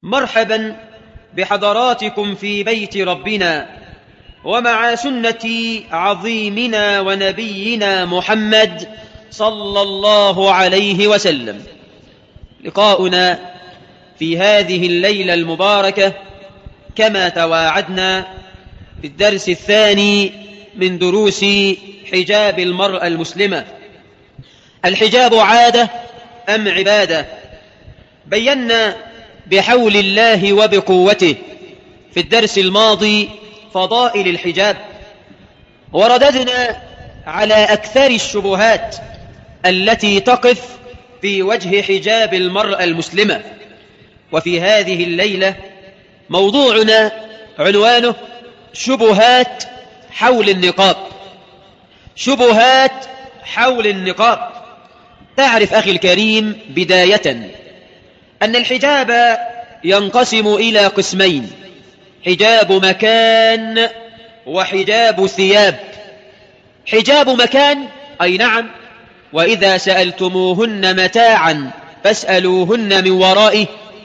مرحبا بحضراتكم في بيت ربنا ومع سنة عظيمنا ونبينا محمد صلى الله عليه وسلم. لقاؤنا في هذه الليلة المباركة كما تواعدنا في الدرس الثاني من دروس حجاب المرأة المسلمة. الحجاب عادة أم عبادة؟ بينا بحول الله وبقوته في الدرس الماضي فضائل الحجاب، ورددنا على أكثر الشبهات التي تقف في وجه حجاب المرأة المسلمة. وفي هذه الليلة موضوعنا عنوانه شبهات حول النقاب. شبهات حول النقاب. تعرف أخي الكريم بداية أن الحجاب ينقسم إلى قسمين: حجاب مكان وحجاب ثياب. حجاب مكان أي نعم، وإذا سألتموهن متاعا فاسألوهن من وراء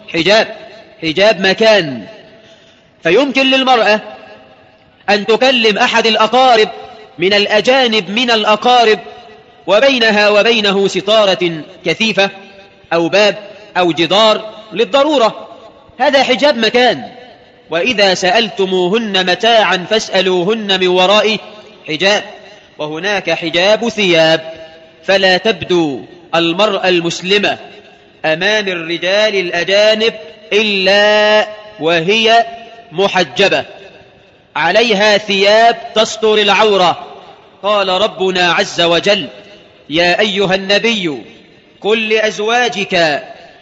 حجاب مكان، فيمكن للمرأة أن تكلم أحد الأقارب من الأجانب من الأقارب وبينها وبينه ستارة كثيفة أو باب أو جدار للضرورة، هذا حجاب مكان. وإذا سألتموهن متاعا فاسألوهن من وراء حجاب. وهناك حجاب ثياب، فلا تبدو المرأة المسلمة أمام الرجال الأجانب إلا وهي محجبة، عليها ثياب تستر العورة. قال ربنا عز وجل: يا أيها النبي قل لأزواجك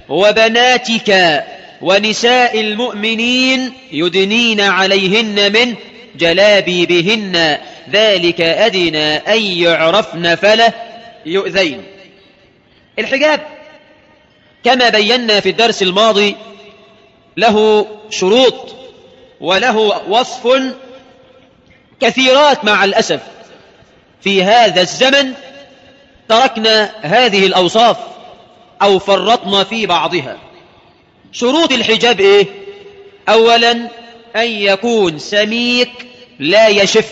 وبناتك ونساء المؤمنين يدنين عليهن من جلابيبهن ذلك أدنى أن يعرفن فلا يؤذين. الحجاب كما بينا في الدرس الماضي له شروط وله وصف كثيرات. مع الأسف في هذا الزمن تركنا هذه الأوصاف أو فرطنا في بعضها. شروط الحجاب إيه؟ أولا أن يكون سميك لا يشف.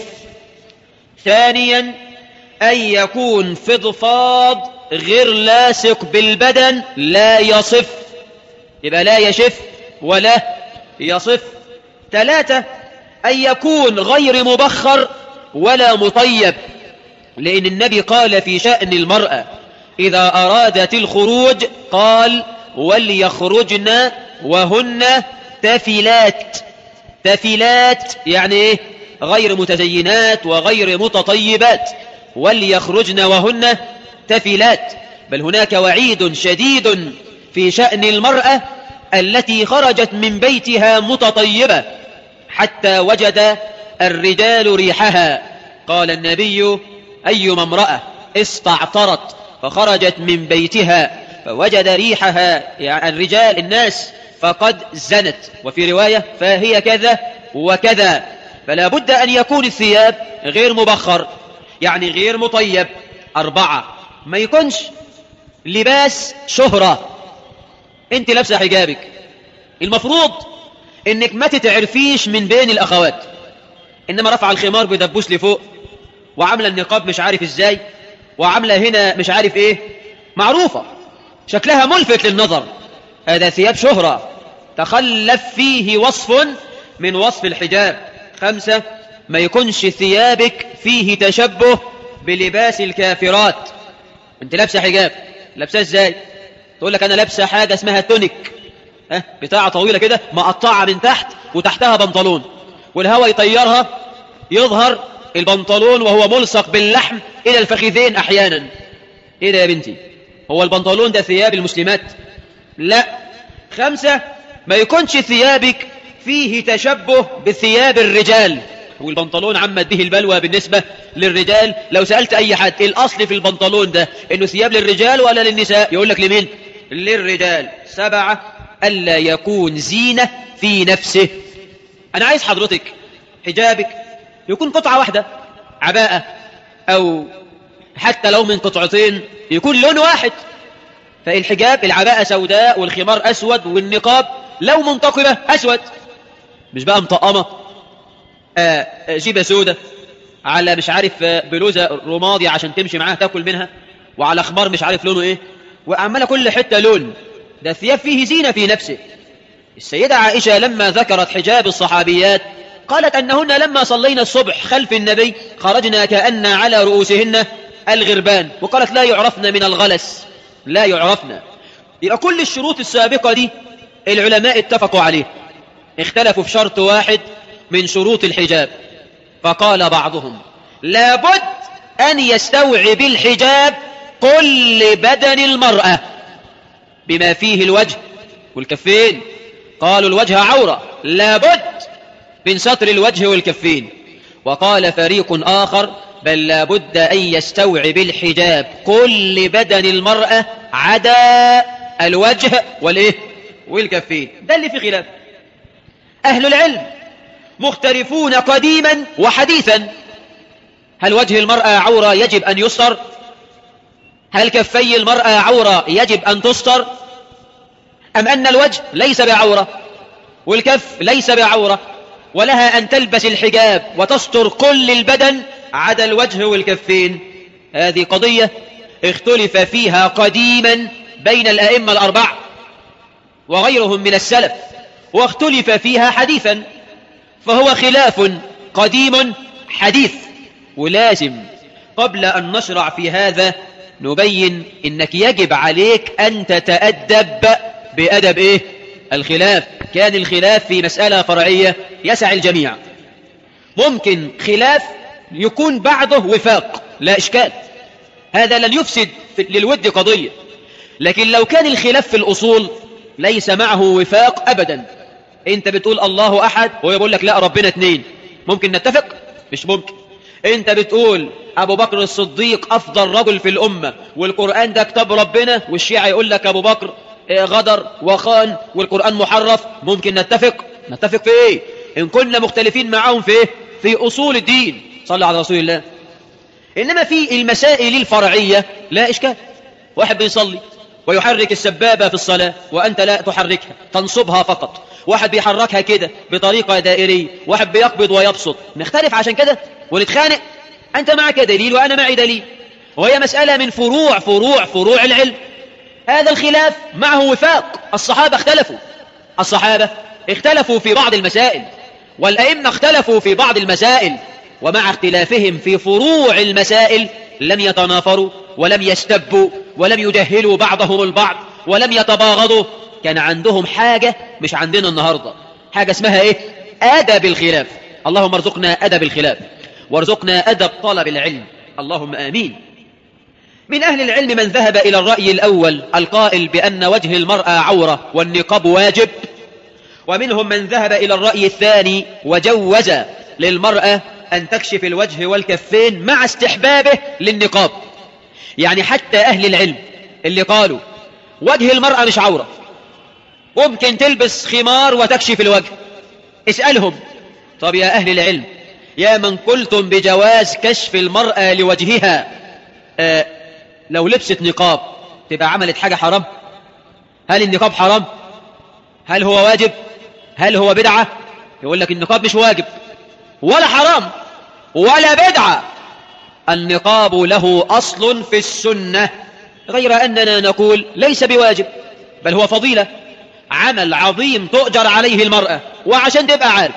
ثانيا أن يكون فضفاض غير لاصق بالبدن لا يصف، يبقى لا يشف ولا يصف. ثلاثة أن يكون غير مبخر ولا مطيب، لأن النبي قال في شأن المرأة إذا أرادت الخروج قال: وليخرجن وهن تفلات. تفلات يعني إيه؟ غير متزينات وغير متطيبات. وليخرجن وهن تفلات. بل هناك وعيد شديد في شأن المرأة التي خرجت من بيتها متطيبة حتى وجد الرجال ريحها. قال النبي: أيما امرأة استعطرت فخرجت من بيتها فوجد ريحها، يعني الرجال الناس، فقد زنت. وفي رواية: فهي كذا وكذا. فلا بد أن يكون الثياب غير مبخر، يعني غير مطيب. أربعة، ما يكونش لباس شهرة. انت لابسه حجابك، المفروض انك ما تتعرفيش من بين الأخوات، إنما رفع الخمار بدبوس لفوق، وعاملة النقاب مش عارف ازاي، وعاملة هنا مش عارف ايه، معروفة شكلها ملفت للنظر. هذا ثياب شهرة تخلف فيه وصف من وصف الحجاب. خمسة، ما يكونش ثيابك فيه تشبه بلباس الكافرات. انت لابسه حجاب، لابسه ازاي؟ تقول لك انا لابسه حاجة اسمها تونيك، بتاعة طويلة كده مقطعة من تحت وتحتها بنطلون، والهواء يطيرها يظهر البنطلون وهو ملصق باللحم إلى الفخذين أحيانا. إيه ده يا بنتي؟ هو البنطلون ده ثياب المسلمات؟ لا. خمسة، ما يكونش ثيابك فيه تشبه بثياب الرجال، والبنطلون عمت به البلوى بالنسبة للرجال. لو سألت أي حد الأصل في البنطلون ده إنه ثياب للرجال ولا للنساء، يقول لك لمين؟ للرجال. سبعة، ألا يكون زينة في نفسه. أنا عايز حضرتك حجابك يكون قطعة واحدة، عباءة، أو حتى لو من قطعتين يكون لون واحد. فالحجاب العباءة سوداء والخمار أسود والنقاب لو منتقبة أسود، مش بقى مطقمة جيبة سودة على مش عارف بلوزة رمادي عشان تمشي معاها تاكل منها، وعلى خمار مش عارف لونه ايه، وعمالة كل حتة لون، ده ثياب فيه زينة في نفسه. السيدة عائشة لما ذكرت حجاب الصحابيات قالت أنهن لما صلينا الصبح خلف النبي خرجنا كأن على رؤوسهن الغربان، وقالت لا يعرفن من الغلس، لا يعرفن. يبقى كل الشروط السابقة دي العلماء اتفقوا عليه، اختلفوا في شرط واحد من شروط الحجاب، فقال بعضهم لابد أن يستوعب الحجاب كل بدن المرأة بما فيه الوجه والكفين. قالوا الوجه عورة، لابد من ستر الوجه والكفين. وقال فريق آخر بل لابد أن يستوعب الحجاب كل بدن المرأة عدا الوجه والكفين. ده اللي في خلاف. أهل العلم مختلفون قديما وحديثا، هل وجه المرأة عورة يجب أن يستر؟ هل كفي المرأة عورة يجب أن تستر؟ أم أن الوجه ليس بعورة والكف ليس بعورة ولها أن تلبس الحجاب وتستر كل البدن عدا الوجه والكفين؟ هذه قضية اختلف فيها قديما بين الأئمة الأربعة وغيرهم من السلف، واختلف فيها حديثا، فهو خلاف قديم حديث. ولازم قبل أن نشرع في هذا نبين إنك يجب عليك أن تتأدب بأدب الخلاف. كان الخلاف في مسألة فرعية يسع الجميع، ممكن خلاف يكون بعده وفاق لا إشكال، هذا لن يفسد للود قضية. لكن لو كان الخلاف في الأصول ليس معه وفاق أبدا، انت بتقول الله أحد وهو يقول لك لا ربنا اثنين، ممكن نتفق؟ مش ممكن. انت بتقول أبو بكر الصديق أفضل رجل في الأمة والقرآن ده كتاب ربنا، والشيعة يقول لك أبو بكر غدر وخان والقرآن محرف، ممكن نتفق؟ نتفق في ايه إن كنا مختلفين معهم في في أصول الدين؟ صلى على رسول الله. إنما في المسائل الفرعية لا إشكال. واحد بيصلي ويحرك السبابة في الصلاة وأنت لا تحركها، تنصبها فقط. واحد بيحركها كده بطريقة دائرية، واحد بيقبض ويبسط، نختلف عشان كده ونتخانق؟ أنت معك دليل وأنا معي دليل، وهي مسألة من فروع العلم. هذا الخلاف معه وفاق. الصحابة اختلفوا في بعض المسائل، والأئمة اختلفوا في بعض المسائل، ومع اختلافهم في فروع المسائل لم يتنافروا ولم يستبوا ولم يجهلوا بعضهم البعض ولم يتباغضوا. كان عندهم حاجة مش عندنا النهاردة، حاجة اسمها أدب الخلاف. اللهم ارزقنا أدب الخلاف وارزقنا أدب طلب العلم، اللهم آمين. من أهل العلم من ذهب إلى الرأي الأول القائل بأن وجه المرأة عورة والنقاب واجب، ومنهم من ذهب إلى الرأي الثاني وجوز للمرأة أن تكشف الوجه والكفين مع استحبابه للنقاب. يعني حتى أهل العلم اللي قالوا وجه المرأة مش عورة ممكن تلبس خمار وتكشف الوجه، اسألهم طب يا أهل العلم يا من قلتم بجواز كشف المرأة لوجهها، لو لبست نقاب تبقى عملت حاجة حرام؟ هل النقاب حرام؟ هل هو واجب؟ هل هو بدعة؟ يقول لك النقاب مش واجب ولا حرام ولا بدعة، النقاب له أصل في السنة، غير أننا نقول ليس بواجب بل هو فضيلة، عمل عظيم تؤجر عليه المرأة. وعشان تبقى عارف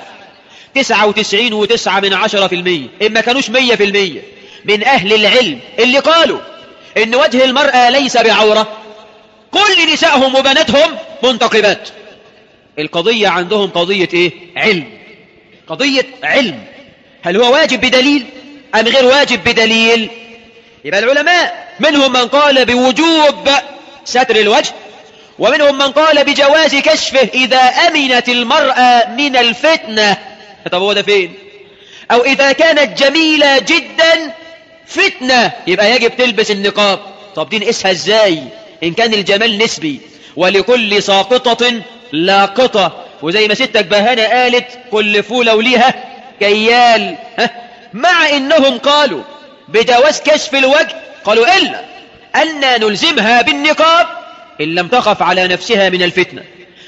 99.9% إما كانوش 100% من أهل العلم اللي قالوا إن وجه المرأة ليس بعورة كل نسائهم وبناتهم منتقبات. القضية عندهم قضية علم، قضية علم. هل هو واجب بدليل أم غير واجب بدليل؟ يبقى العلماء منهم من قال بوجوب ستر الوجه، ومنهم من قال بجواز كشفه إذا أمنت المرأة من الفتنة. طب هو ده فين؟ أو إذا كانت جميلة جدا فتنة يبقى يجب تلبس النقاب. طب دي نقيسها ازاي إن كان الجمال نسبي ولكل ساقطة لاقطة، وزي ما ستك بهانة قالت كل فولة وليها كيال. مع إنهم قالوا بجواز كشف الوجه، قالوا إلا أن نلزمها بالنقاب إن لم تخف على نفسها من الفتنة،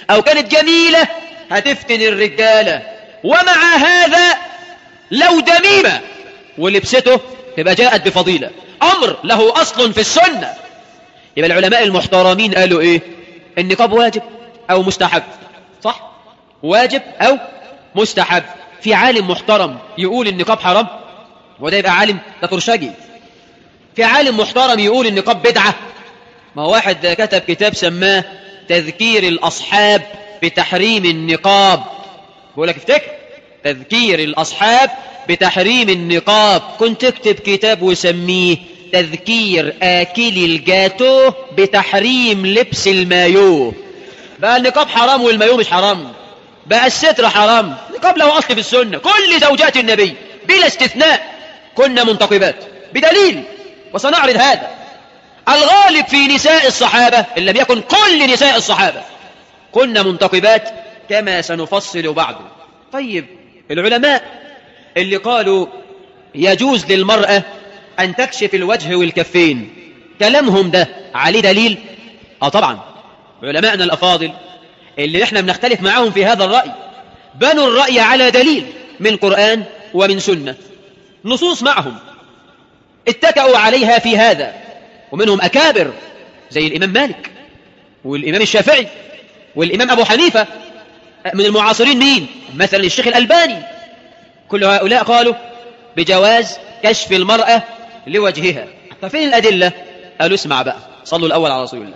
أو كانت جميلة هتفتن الرجالة، ومع هذا لو دميمة ولبسته تبقى جاءت بفضيلة، أمر له أصل في السنة. يبقى العلماء المحترمين قالوا إيه؟ النقاب واجب أو مستحب، صح؟ واجب أو مستحب. في عالم محترم يقول النقاب حرام، وده يبقى عالم ده ترشجي. في عالم محترم يقول النقاب بدعة. ما هو واحد كتب كتاب سماه تذكير الأصحاب بتحريم النقاب، بقول لك افتكر تذكير الأصحاب بتحريم النقاب. كنت اكتب كتاب وسميه تذكير آكل الجاتوه بتحريم لبس المايوه. بقى النقاب حرام والمايوه مش حرام، بقى الستر حرام. النقاب له أصل في السنة، كل زوجات النبي بلا استثناء كنا منتقبات بدليل، وسنعرض هذا. الغالب في نساء الصحابة إن لم يكن كل نساء الصحابة كنا منتقبات كما سنفصل بعده. طيب العلماء اللي قالوا يجوز للمرأة أن تكشف الوجه والكفين، كلامهم ده عليه دليل؟ طبعا علماءنا الأفاضل اللي احنا بنختلف معاهم في هذا الرأي بنوا الرأي على دليل من قرآن ومن سنة، نصوص معهم اتكأوا عليها في هذا، ومنهم أكابر زي الإمام مالك والإمام الشافعي والإمام أبو حنيفة. من المعاصرين مين؟ مثلا الشيخ الألباني. كل هؤلاء قالوا بجواز كشف المرأة لوجهها. ففين الأدلة؟ قالوا اسمع بقى، صلوا الأول على رسول الله.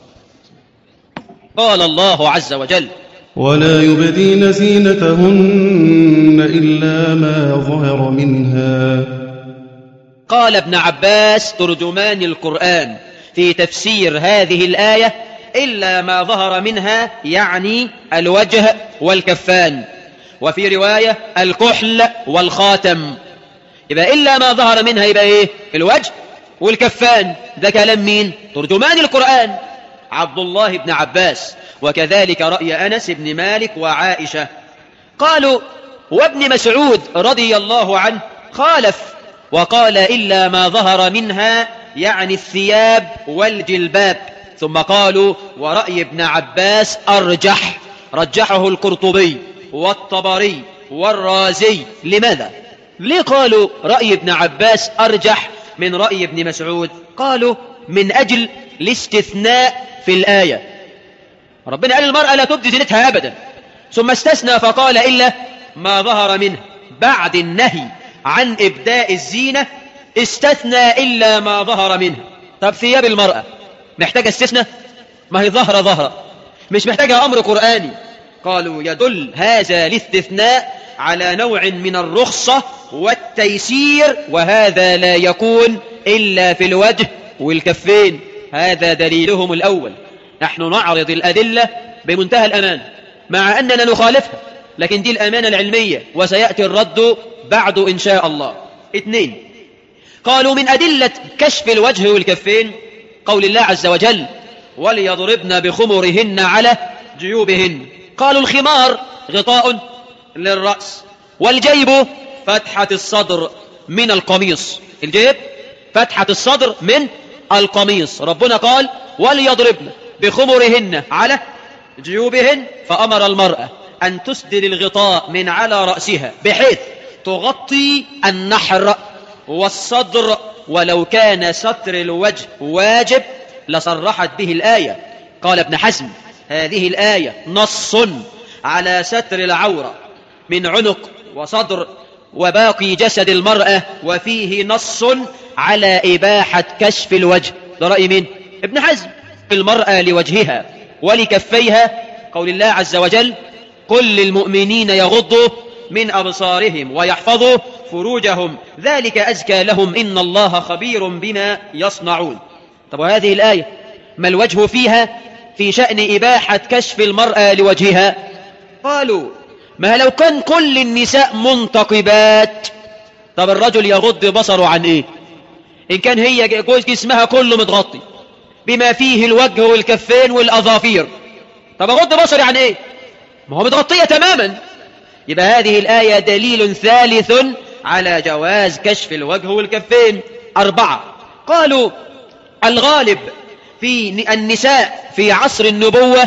قال الله عز وجل: ولا يبدين زينتهن إلا ما ظهر منها. قال ابن عباس ترجمان القرآن في تفسير هذه الآية: إلا ما ظهر منها، يعني الوجه والكفان، وفي رواية الكحل والخاتم. يبقى إلا ما ظهر منها يبقى إيه؟ الوجه والكفان. ده كلام مين؟ ترجمان القرآن عبد الله بن عباس، وكذلك رأي أنس بن مالك وعائشة. قالوا وابن مسعود رضي الله عنه خالف وقال إلا ما ظهر منها يعني الثياب والجلباب. ثم قالوا ورأي ابن عباس أرجح، رجحه القرطبي والطبري والرازي. لماذا؟ ليه قالوا رأي ابن عباس أرجح من رأي ابن مسعود؟ قالوا من أجل الاستثناء في الآية. ربنا قال المرأة لا تبدي زينتها أبدا، ثم استثنى فقال إلا ما ظهر منها. بعد النهي عن إبداء الزينة استثنى إلا ما ظهر منها. طب ثياب المرأة محتاجة استثناء؟ ما هي ظهر مش محتاجة أمر قرآني. قالوا يدل هذا الاستثناء على نوع من الرخصة والتيسير، وهذا لا يكون إلا في الوجه والكفين. هذا دليلهم الأول. نحن نعرض الأدلة بمنتهى الأمان مع أننا نخالفها، لكن دي الأمانة العلمية، وسيأتي الرد بعد إن شاء الله. 2، قالوا من أدلة كشف الوجه والكفين قول الله عز وجل: وليضربن بخمرهن على جيوبهن. قالوا الخمار غطاء للرأس، والجيب فتحة الصدر من القميص. الجيب فتحة الصدر من القميص. ربنا قال وليضربن بخمرهن على جيوبهن، فأمر المرأة أن تسدل الغطاء من على رأسها بحيث تغطي النحر والصدر. ولو كان ستر الوجه واجب لصرحت به الآية. قال ابن حزم هذه الآية نص على ستر العورة من عنق وصدر وباقي جسد المرأة، وفيه نص على إباحة كشف الوجه. ده رأي مين؟ ابن حزم. في المرأة لوجهها ولكفيها قول الله عز وجل: قل للمؤمنين يغضوا من أبصارهم ويحفظوا فروجهم ذلك أزكى لهم إن الله خبير بما يصنعون. طب وهذه الآية ما الوجه فيها في شأن إباحة كشف المرأة لوجهها؟ قالوا ما لو كان كل النساء منتقبات، طب الرجل يغض بصره عن إيه؟ إن كان هي جسمها كله متغطي بما فيه الوجه والكفين والأظافير، طب أغض بصري عن إيه؟ ما هو متغطية تماما. يبقى هذه الآية دليل ثالث على جواز كشف الوجه والكفين. 4، قالوا الغالب في النساء في عصر النبوة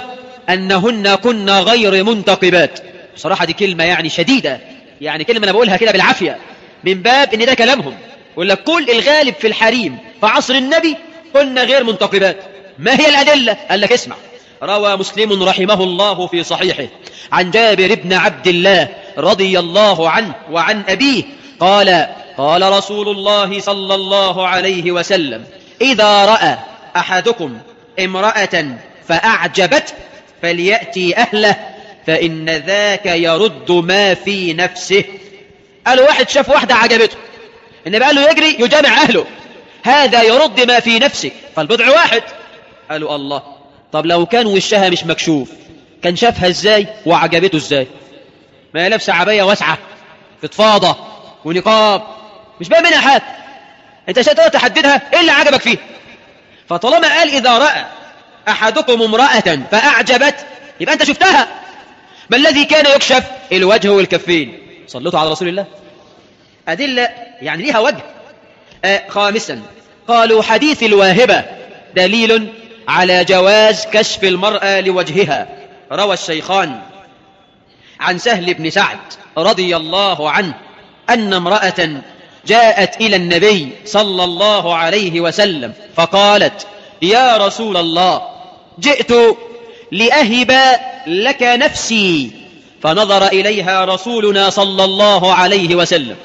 أنهن كن غير منتقبات. بصراحة دي كلمة يعني شديدة، يعني كلمة أنا بقولها كده بالعافية من باب إن ده كلامهم. يقول لك كل الغالب في الحريم في عصر النبي كن غير منتقبات. ما هي الأدلة؟ قال لك اسمع. روى مسلم رحمه الله في صحيحه عن جابر بن عبد الله رضي الله عنه وعن أبيه قال قال رسول الله صلى الله عليه وسلم: إذا رأى أحدكم امرأة فأعجبته فليأتي أهله فإن ذاك يرد ما في نفسه. قالوا واحد شاف واحدة عجبته، النبي قال له يجري يجامع أهله، هذا يرد ما في نفسك، فالبضع واحد. قالوا الله، طب لو كان وشها مش مكشوف كان شافها ازاي وعجبته ازاي؟ ما هي لابسه عبايه واسعه فضفاضه ونقاب مش باين منها حاجه، انت عشان تقدر تحددها ايه اللي عجبك فيه. فطالما قال اذا راى احدكم امراه فاعجبت يبقى انت شفتها. ما الذي كان يكشف؟ الوجه والكفين. صلوا على رسول الله. ادله يعني ليها وجه. خامسا قالوا حديث الواهبه دليل على جواز كشف المرأة لوجهها. روى الشيخان عن سهل بن سعد رضي الله عنه أن امرأة جاءت إلى النبي صلى الله عليه وسلم فقالت: يا رسول الله، جئت لأهب لك نفسي. فنظر إليها رسولنا صلى الله عليه وسلم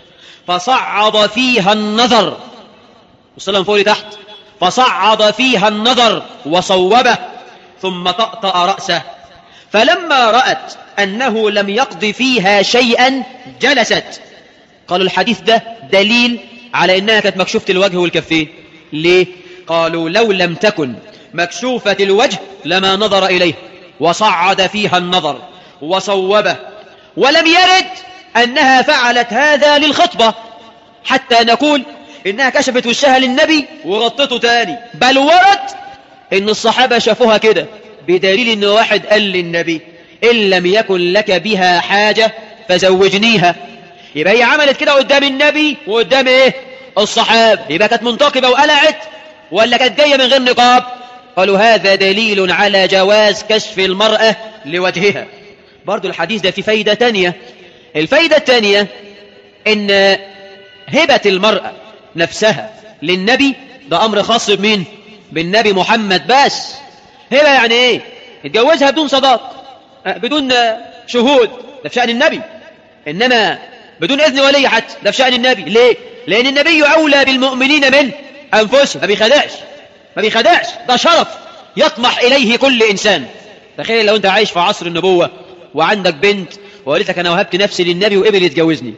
فصعد فيها النظر، وسلم فوق لتحت، فصعد فيها النظر وصوبه ثم طأطأ رأسه، فلما رأت أنه لم يقض فيها شيئا جلست. قالوا الحديث ده دليل على أنها كانت مكشوفة الوجه والكفين. ليه؟ قالوا لو لم تكن مكشوفة الوجه لما نظر إليه، وصعد فيها النظر وصوبه، ولم يرد أنها فعلت هذا للخطبة حتى نقول إنها كشفت وشها للنبي وغطته تاني، بل ورد إن الصحابة شافوها كده، بدليل إن واحد قال للنبي: إن لم يكن لك بها حاجة فزوجنيها. يبقى هي عملت كده قدام النبي وقدام إيه؟ الصحابة. يبقى كانت منتقبة وقلعت ولا كانت جاية من غير نقاب؟ قالوا هذا دليل على جواز كشف المرأة لوجهها. برضو الحديث ده في فايدة تانية. الفايدة التانية إن هبة المرأة نفسها للنبي ده أمر خاص بمين؟ بالنبي محمد بس. هبة يعني إيه؟ اتجوزها بدون صداق، بدون شهود، ده في شأن النبي. إنما بدون إذن ولي حتى، ده في شأن النبي. ليه؟ لأن النبي أولى بالمؤمنين من أنفسهم، ما بيخدعش، ده شرف يطمح إليه كل إنسان. تخيل لو أنت عايش في عصر النبوة وعندك بنت وقالت لك أنا وهبت نفسي للنبي وقبل يتجوزني،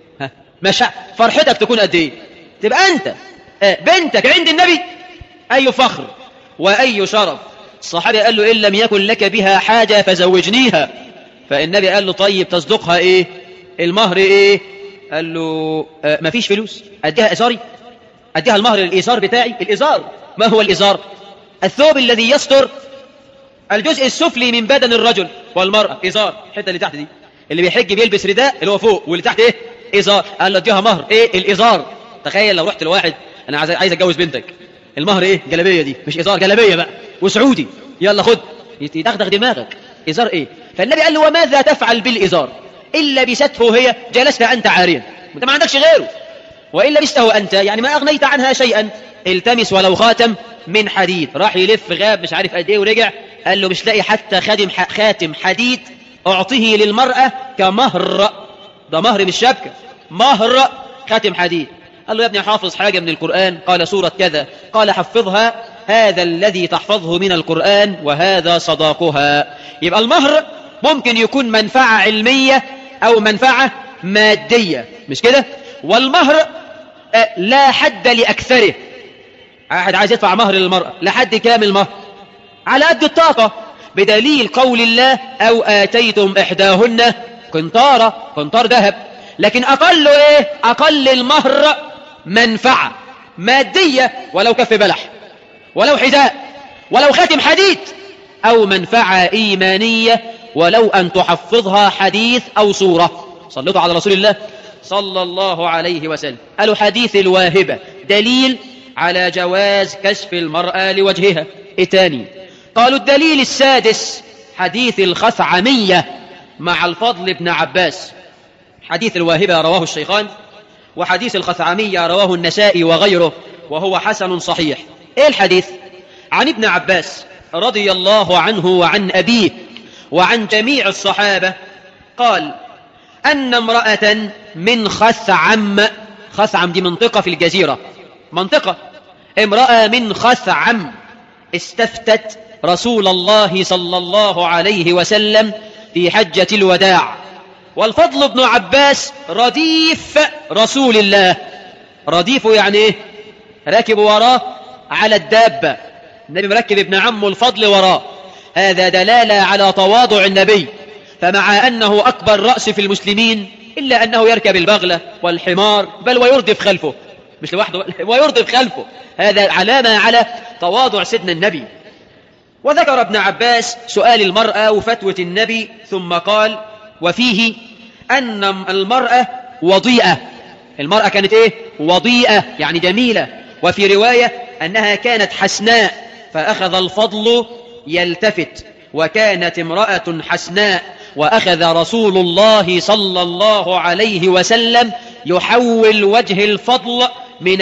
فرحتك تكون قد إيه؟ تبقى أنت بنتك عند النبي أي فخر وأي شرف. الصحابي قال له: إن لم يكن لك بها حاجة فزوجنيها. فالنبي قال له: طيب تصدقها إيه؟ المهر إيه؟ قال له: ما فيش فلوس، أديها إزاري، أديها المهر الإزار بتاعي. الإزار ما هو الإزار؟ الثوب الذي يستر الجزء السفلي من بدن الرجل والمرأة. إزار الحتة اللي تحت دي، اللي بيحج بيلبس رداء اللي هو فوق، واللي تحت إيه؟ إزار. قال له: اديها مهر إيه؟ الإزار. تخيل لو رحت لواحد: أنا عايز أتجوز بنتك، المهر إيه؟ جلابية. دي مش إزار، جلابية بقى وسعودي، يلا خد، يدغدغ دماغك. إزار إيه؟ فالنبي قال له: وماذا تفعل بالإزار؟ إن لبسته هي جلست أنت عاريا، أنت ما عندكش غيره، وإن لبسته أنت يعني ما أغنيت عنها شيئا، التمس ولو خاتم من حديد. راح يلف غاب مش عارف قد إيه ورجع، قال له: مش لاقي حتى خاتم حديد أعطيه للمرأة كمهر. ده مهر مش شبكة، مهر خاتم حديد. قال له: يا ابني حافظ حاجة من القرآن؟ قال: سورة كذا. قال: حفظها، هذا الذي تحفظه من القرآن وهذا صداقها. يبقى المهر ممكن يكون منفعة علمية أو منفعة مادية، مش كده؟ والمهر لا حد لأكثره. واحد عايز يدفع مهر للمرأة، لحد كام المهر؟ على قد الطاقة، بدليل قول الله: أو آتيتم إحداهن قنطار ذهب. لكن أقل إيه؟ أقل المهر منفعة مادية، ولو كف بلح، ولو حذاء، ولو خاتم حديد، أو منفعة إيمانية ولو أن تحفظها حديث أو سورة. صلوا على رسول الله صلى الله عليه وسلم. قالوا حديث الواهبة دليل على جواز كشف المرأة لوجهها. إيه تاني؟ قالوا الدليل السادس حديث الخثعمية مع الفضل بن عباس. حديث الواهبة رواه الشيخان، وحديث الخثعمية رواه النسائي وغيره، وهو حسن صحيح. ايه الحديث؟ عن ابن عباس رضي الله عنه وعن أبيه وعن جميع الصحابة قال أن امرأة من خثعم، خثعم دي منطقة في الجزيرة، منطقة، امرأة من خثعم استفتت رسول الله صلى الله عليه وسلم في حجة الوداع، والفضل بن عباس رديف رسول الله. رديفه يعني ايه؟ راكب وراه على الدابة، النبي مركب ابن عمه الفضل وراه، هذا دلالة على تواضع النبي، فمع أنه أكبر رأس في المسلمين إلا أنه يركب البغلة والحمار، بل ويردف خلفه، مش لوحده ويردف خلفه، هذا علامة على تواضع سيدنا النبي. وذكر ابن عباس سؤال المرأة وفتوى النبي، ثم قال وفيه أن المرأة وضيئة، المرأة كانت ايه؟ وضيئة يعني جميلة، وفي رواية أنها كانت حسناء، فأخذ الفضل يلتفت وكانت امرأة حسناء، وأخذ رسول الله صلى الله عليه وسلم يحول وجه الفضل من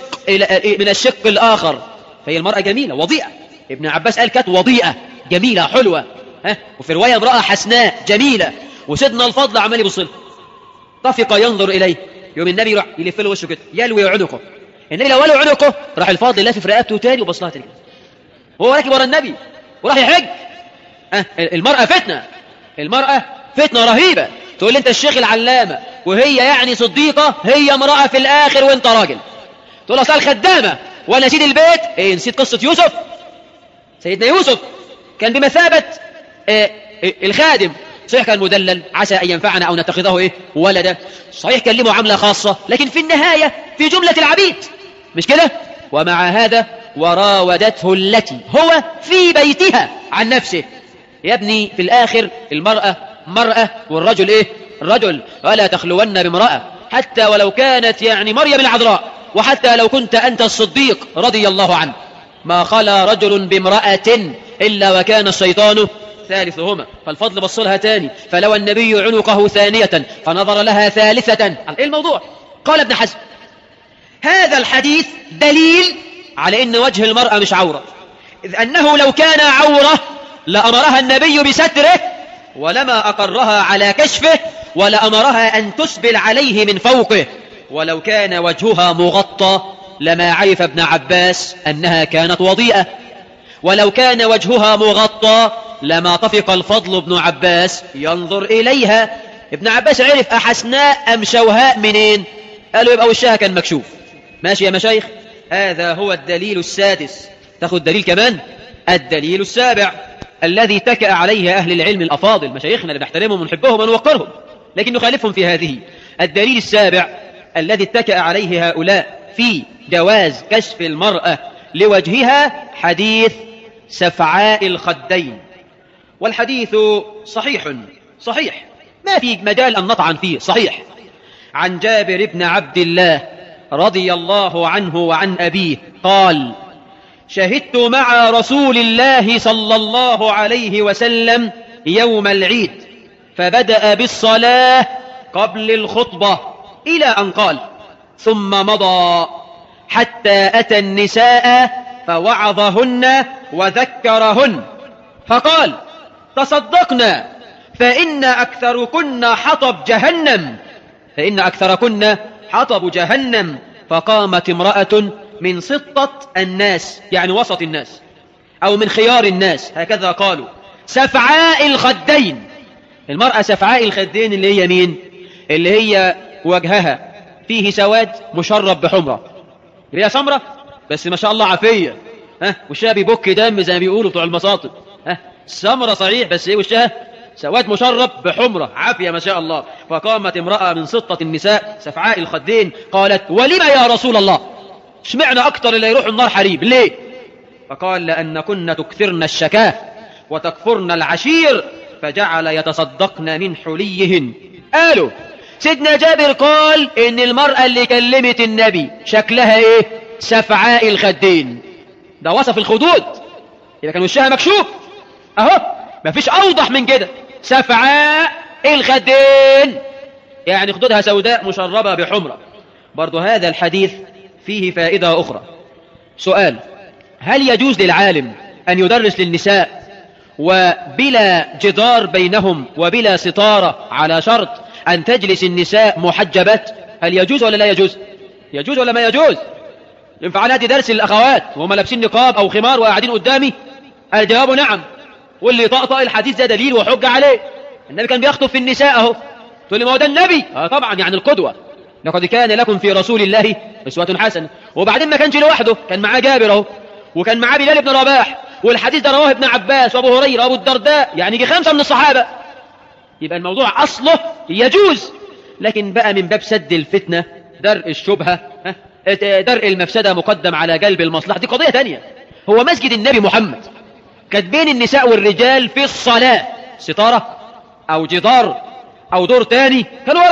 الشق الآخر، فهي المرأة جميلة وضيئة. ابن عباس قال كانت وضيئة جميلة حلوة، وفي رواية امرأة حسناء جميلة، وسيدنا الفضل عمال يبص له، طفق ينظر إليه، يوم النبي يروح يلف له وشه كده يلوي عنقه، النبي لو ولوا عنقه راح الفاضل لافف رقبته تاني وبص لها تاني، هو راكب ورا النبي وراح يحج. المرأة فتنة، المرأة فتنة رهيبة. تقول لي انت الشيخ العلامة وهي يعني صديقة، هي امرأة في الآخر وانت راجل. تقول له اصل خدامة وانا سيد البيت، ايه نسيت قصة يوسف؟ سيدنا يوسف كان بمثابة الخادم، صحيح كان مدلل، عسى أن ينفعنا أو نتخذه إيه ولدا، صحيح كان له معاملة خاصة، لكن في النهاية في جملة العبيد، مش كده؟ ومع هذا وراودته التي هو في بيتها عن نفسه. يا ابني في الآخر المرأة مرأة والرجل إيه؟ الرجل، ولا تخلون بامرأة حتى ولو كانت يعني مريم العذراء، وحتى لو كنت أنت الصديق رضي الله عنه، ما خلا رجل بامرأة إلا وكان الشيطان ثالثهما. فالفضل بص لها تاني، فلو النبي عنقه ثانية فنظر لها ثالثة. ايه الموضوع؟ قال ابن حزم هذا الحديث دليل على ان وجه المرأة مش عورة، إذ أنه لو كان عورة لأمرها النبي بستره ولما أقرها على كشفه، ولأمرها أن تسبل عليه من فوقه، ولو كان وجهها مغطى لما عرف ابن عباس أنها كانت وضيئة، ولو كان وجهها مغطى لما طفق الفضل بن عباس ينظر إليها. ابن عباس عرف أحسناء أم شوهاء منين؟ قالوا يبقى وشها كان مكشوف. ماشي يا مشايخ، هذا هو الدليل السادس. تاخد دليل كمان، الدليل السابع الذي تكأ عليه أهل العلم الأفاضل، مشايخنا اللي نحترمهم ونحبهم ونوقرهم، لكن نخالفهم في هذه. الدليل السابع الذي اتكأ عليه هؤلاء في جواز كشف المرأة لوجهها حديث سفعاء الخدين، والحديث صحيح ما في مجال أن نطعن فيه، صحيح. عن جابر بن عبد الله رضي الله عنه وعن أبيه قال شهدت مع رسول الله صلى الله عليه وسلم يوم العيد فبدأ بالصلاة قبل الخطبة إلى أن قال ثم مضى حتى أتى النساء فوعظهن وذكرهن فقال تصدقنا فإن أكثركن حطب جهنم. فقامت امرأة من سطة الناس، يعني وسط الناس أو من خيار الناس، هكذا قالوا، سفعاء الخدين. المرأة سفعاء الخدين اللي هي مين؟ اللي هي وجهها فيه سواد مشرب بحمرة، اللي هي سمرة بس ما شاء الله عافية، وشها بيبك دم زي ما بيقولوا بتوع المصاطب، سمرة صحيح بس ايه وشها سواد مشرب بحمرة عافية ما شاء الله. فقامت امرأة من سطة النساء سفعاء الخدين قالت ولما يا رسول الله، اشمعنى أكتر اللي يروحوا النار حريب ليه؟ فقال لأن كنا تكثرن الشكاه وتكفرن العشير، فجعل يتصدقن من حليهن. قالوا سيدنا جابر قال إن المرأة اللي كلمت النبي شكلها إيه؟ سفعاء الخدين، ده وصف الخدود، إذا كان وشها مكشوف أهو مفيش أوضح من كده، سفعاء الخدين، يعني خدودها سوداء مشربة بحمرة. برضو هذا الحديث فيه فائدة أخرى. سؤال: هل يجوز للعالم أن يدرس للنساء وبلا جدار بينهم وبلا ستارة، على شرط أن تجلس النساء محجبات؟ هل يجوز ولا لا يجوز؟ يجوز ولا ما يجوز؟ ينفع أنا أدي درس للأخوات وهم لابسين نقاب أو خمار وقاعدين قدامي؟ الجواب نعم. واللي طقطق الحديث ده دليل وحجة عليه. النبي كان بيخطب في النساء اهو. تقول لي ما هو ده النبي؟ طبعا، يعني القدوة. لقد كان لكم في رسول الله أسوة حسنة. وبعدين ما كانش لوحده، كان معاه جابر اهو، وكان معاه بلال بن رباح، والحديث ده رواه ابن عباس وابو هريرة وابو الدرداء، يعني يجي 5 من الصحابة. يبقى الموضوع أصله يجوز، لكن بقى من باب سد الفتنة، درء الشبهة، درء المفسدة مقدم على جلب المصلحة، دي قضية تانية. هو مسجد النبي محمد كانت بين النساء والرجال في الصلاة ستارة أو جدار أو دور تاني، كانوا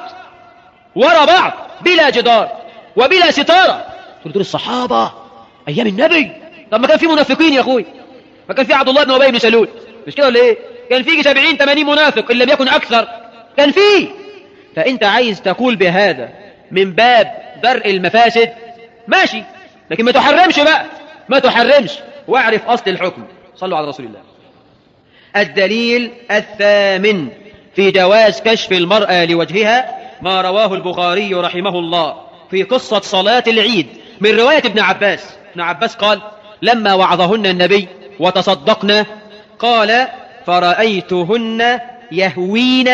ورا بعض بلا جدار وبلا ستارة. دول الصحابة أيام النبي. طب ما كان في منافقين يا أخوي، ما كان في عبد الله بن أبي بن سلول، مش كده ولا إيه؟ كان في 70-80 منافق إن لم يكن أكثر، كان في. فأنت عايز تقول بهذا من باب درء المفاسد، ماشي، لكن ما تحرمش بقى، ما تحرمش، واعرف أصل الحكم. صلوا على رسول الله. الدليل الثامن في جواز كشف المرأة لوجهها ما رواه البخاري رحمه الله في قصة صلاة العيد من رواية ابن عباس. ابن عباس قال: لما وعظهن النبي وتصدقنا قال: فرأيتهن يهوين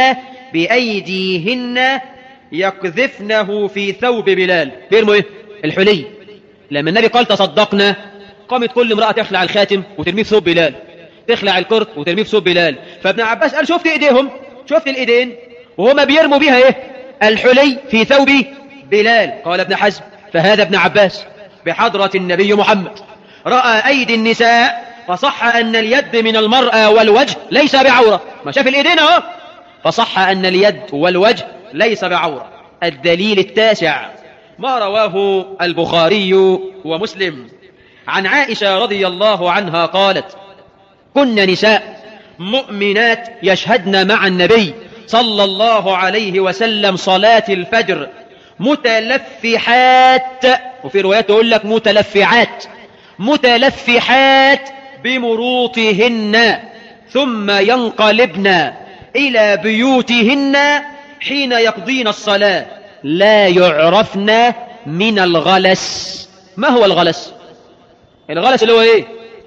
بأيديهن يقذفنه في ثوب بلال. بيرموا ايه؟ الحلي. لما النبي قال تصدقنا، قامت كل امرأة تخلع الخاتم وترميه في ثوب بلال، تخلع الكرت وترميه في ثوب بلال. فابن عباس قال: شفت ايديهم، شفت الايدين وهما بيرموا بيها ايه؟ الحلي في ثوب بلال. قال ابن حزم: فهذا ابن عباس بحضرة النبي محمد رأى أيدي النساء فصح أن اليد من المرأة والوجه ليس بعورة. ما شاف الإيدين اهو، فصح أن اليد والوجه ليس بعورة. الدليل التاسع ما رواه البخاري ومسلم عن عائشة رضي الله عنها قالت: كنا نساء مؤمنات يشهدن مع النبي صلى الله عليه وسلم صلاة الفجر متلفحات، وفي روايات يقول لك متلفعات، متلفحات بمروطهن، ثم ينقلبن إلى بيوتهن حين يقضين الصلاة لا يعرفن من الغلس. ما هو الغلس؟ الغلس اللي هو ايه؟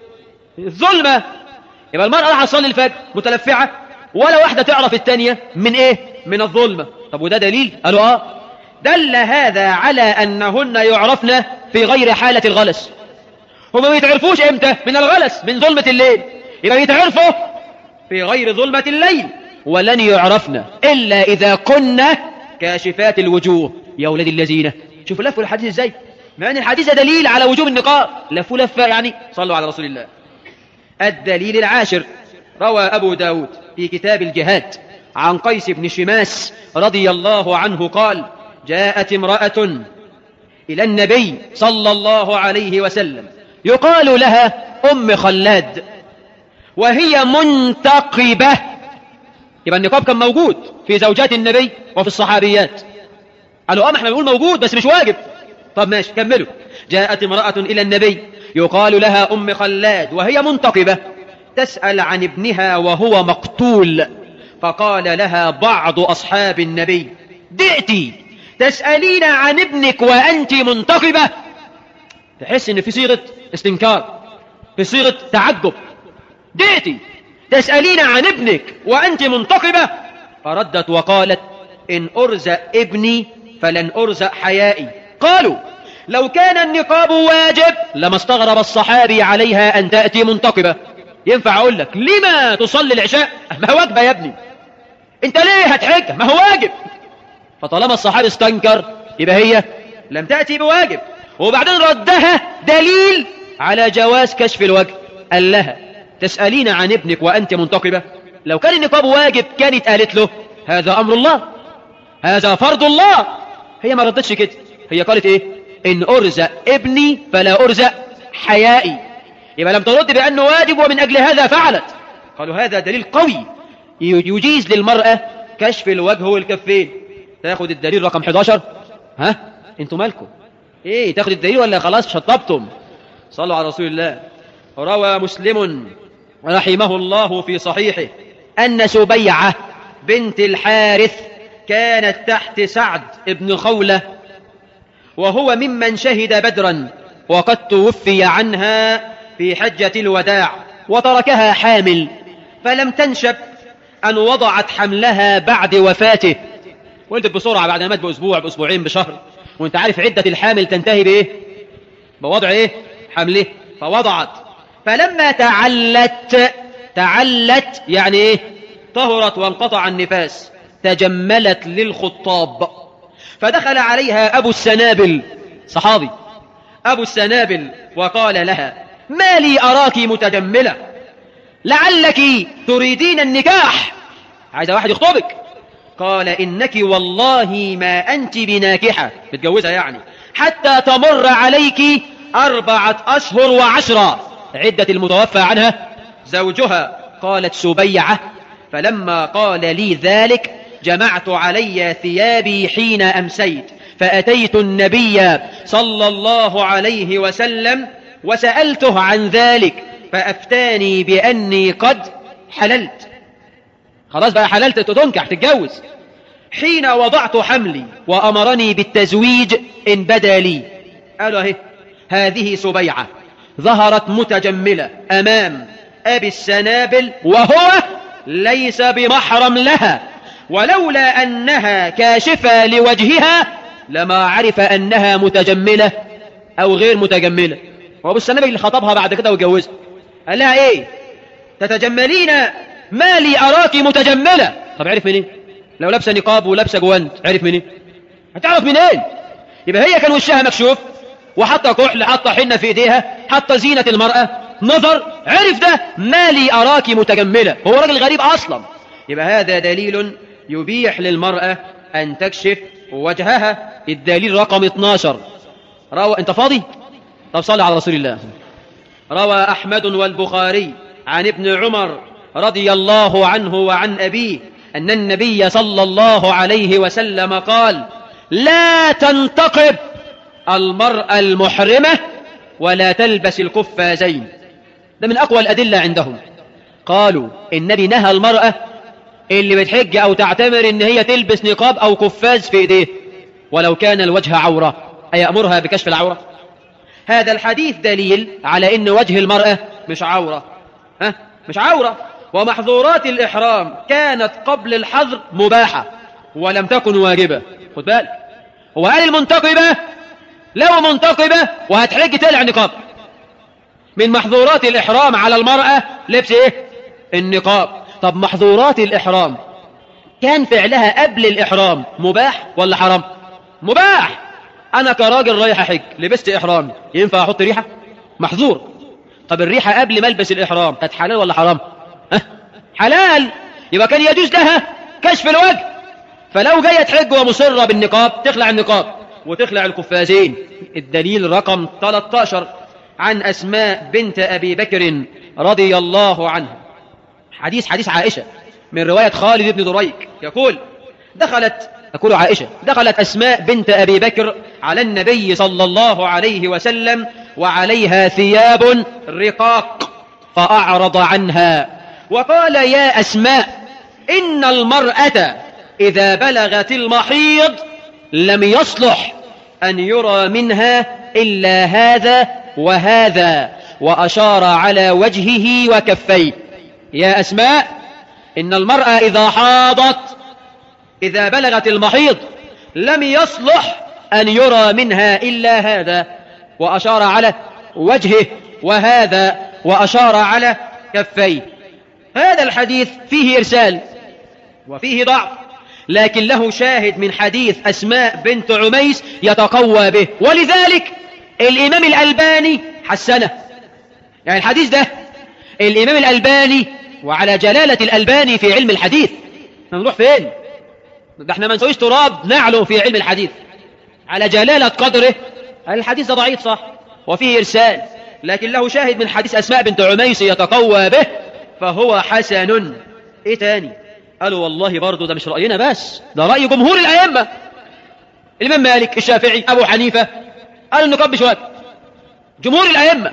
الظلمة. يبقى المرأة راح تصلي الفجر متلفعة، ولا واحدة تعرف التانية من ايه؟ من الظلمة. طب وده دليل؟ قالوا دل هذا على أنهن يعرفن في غير حالة الغلس. هما ما يتعرفوش امتى؟ من الغلس، من ظلمة الليل. يبقى يتعرفوا في غير ظلمة الليل، ولن يعرفن إلا إذا كنا كاشفات الوجوه. يا أولاد الذين، شوفوا لفوا الحديث ازاي، مع أن الحديث دليل على وجوب النقاب، لفوا لفة يعني. صلوا على رسول الله. الدليل العاشر روى أبو داود في كتاب الجهاد عن قيس بن شماس رضي الله عنه قال: جاءت امرأة إلى النبي صلى الله عليه وسلم يقال لها أم خلاد، وهي منتقبة. يبقى النقاب كان موجود في زوجات النبي وفي الصحابيات. قالوا ما احنا بنقول موجود بس مش واجب. طب ماشي كملوا. جاءت امرأة إلى النبي يقال لها أم خلاد وهي منتقبة تسأل عن ابنها وهو مقتول، فقال لها بعض أصحاب النبي: جئتي تسألين عن ابنك وأنت منتقبة؟ تحس ان في صيغة استنكار، في صيغة تعجب. جئتي تسألين عن ابنك وأنت منتقبة؟ فردت وقالت: إن أرزق ابني فلن أرزق حيائي. قالوا: لو كان النقاب واجب لما استغرب الصحابي عليها أن تأتي منتقبة. ينفع أقول لك لما تصلي العشاء؟ ما هو واجبة يا ابني. انت ليه هتحج؟ ما هو واجب. فطالما الصحابي استنكر يبقى هي لم تأتي بواجب. وبعدين ردها دليل على جواز كشف الوجه. قال لها: تسألين عن ابنك وأنت منتقبة؟ لو كان النقاب واجب كانت قالت له: هذا أمر الله، هذا فرض الله. هي ما ردتش كده، هي قالت ايه؟ إن أرزق ابني فلا أرزق حيائي. يبقى لم ترد بأنه واجب ومن أجل هذا فعلت. قالوا هذا دليل قوي يجيز للمرأة كشف الوجه والكفين. تاخد الدليل رقم 11. ها انتوا مالكم ايه؟ تاخد الدليل ولا خلاص شطبتم؟ صلوا على رسول الله. روى مسلم رحمه الله في صحيحه أن سبيعة بنت الحارث كانت تحت سعد بن خولة، وهو ممن شهد بدرا، وقد توفي عنها في حجة الوداع وتركها حامل، فلم تنشب أن وضعت حملها بعد وفاته. ولدت بسرعة بعد ما مات بأسبوع بأسبوعين بشهر، وانت عارف عدة الحامل تنتهي بإيه؟ بوضع إيه؟ حمله. فوضعت، فلما تعلت يعني إيه؟ طهرت وانقطع النفاس، تجملت للخطاب، فدخل عليها أبو السنابل، صحابي أبو السنابل، وقال لها: ما لي أراك متجملة، لعلك تريدين النكاح، عايزة واحد يخطبك. قال: إنك والله ما أنت بناكحة، متجوزة يعني، حتى تمر عليك 4 أشهر و10، عدة المتوفى عنها زوجها. قالت سبيعة: فلما قال لي ذلك جمعت علي ثيابي حين أمسيت، فأتيت النبي صلى الله عليه وسلم وسألته عن ذلك، فأفتاني بأني قد حللت، خلاص بقى حللت، تنكح تتجوز، حين وضعت حملي، وأمرني بالتزويج إن بدا لي. قالوا اهي هذه سبيعة ظهرت متجملة أمام أبي السنابل، وهو ليس بمحرم لها، ولولا أنها كاشفة لوجهها لما عرف أنها متجملة أو غير متجملة. وأبو السنابل اللي خطبها بعد كده وجوزها قال لها: إيه تتجملين؟ ما لي أراك متجملة. طب عرف منين؟ لو لابسه نقاب ولابسه جوانت عرف منين؟ هتعرف منين؟ يبقى هي كان وشها مكشوف، وحتى كحل، حتى حنة في ايديها، حتى زينة المرأة، نظر عرف ده ما لي أراك متجملة. هو راجل غريب أصلا. يبقى هذا دليل يبيح للمرأة أن تكشف وجهها. الدليل رقم 12. انت فاضي؟ طب صلي على رسول الله. روى أحمد والبخاري عن ابن عمر رضي الله عنه وعن أبيه أن النبي صلى الله عليه وسلم قال: لا تنتقب المرأة المحرمة ولا تلبس القفازين. ده من أقوى الأدلة عندهم. قالوا النبي نهى المرأة اللي بتحج أو تعتمر إن هي تلبس نقاب أو قفاز في إيديه ولو كان الوجه عورة، أيأمرها بكشف العورة؟ هذا الحديث دليل على إن وجه المرأة مش عورة، مش عورة. ومحظورات الإحرام كانت قبل الحظر مباحة ولم تكن واجبة. خد بالك، هو قال المنتقبة لو منتقبة وهتحج تقلع النقاب. من محظورات الإحرام على المرأة لبس إيه؟ النقاب. طب محظورات الإحرام كان فعلها قبل الإحرام مباح ولا حرام؟ مباح. أنا كراجل رايح أحج لبست إحرام، ينفع أحط ريحة؟ محظور. طب الريحة قبل ما ألبس الإحرام كانت حلال ولا حرام؟ حلال. يبقى كان يجوز لها كشف الوجه. فلو جاية تحج ومصرة بالنقاب تخلع النقاب وتخلع القفازين. الدليل رقم 13 عن أسماء بنت أبي بكر رضي الله عنها، حديث عائشة من رواية خالد بن دريك، يقول: دخلت أسماء بنت أبي بكر على النبي صلى الله عليه وسلم وعليها ثياب رقاق، فأعرض عنها وقال: يا أسماء، إن المرأة إذا بلغت المحيض لم يصلح أن يرى منها إلا هذا وهذا، وأشار على وجهه وكفيه. يا أسماء، إن المرأة إذا حاضت، إذا بلغت المحيض، لم يصلح أن يرى منها إلا هذا، وأشار على وجهه، وهذا، وأشار على كفيه. هذا الحديث فيه إرسال وفيه ضعف، لكن له شاهد من حديث أسماء بنت عميس يتقوى به، ولذلك الإمام الألباني حسنه. يعني الحديث ده الإمام الألباني، وعلى جلالة الألباني في علم الحديث، نروح فين؟ ده احنا ما نسويش تراب نعلو في علم الحديث. على جلالة قدره الحديث ده ضعيف صح وفيه إرسال، لكن له شاهد من حديث أسماء بنت عميس يتقوى به، فهو حسن. ايه تاني؟ قالوا والله برضو ده مش رأينا بس، ده رأي جمهور الأئمة، الإمام مالك، الشافعي، أبو حنيفة، قالوا النقاب مش واجب. جمهور الأئمة،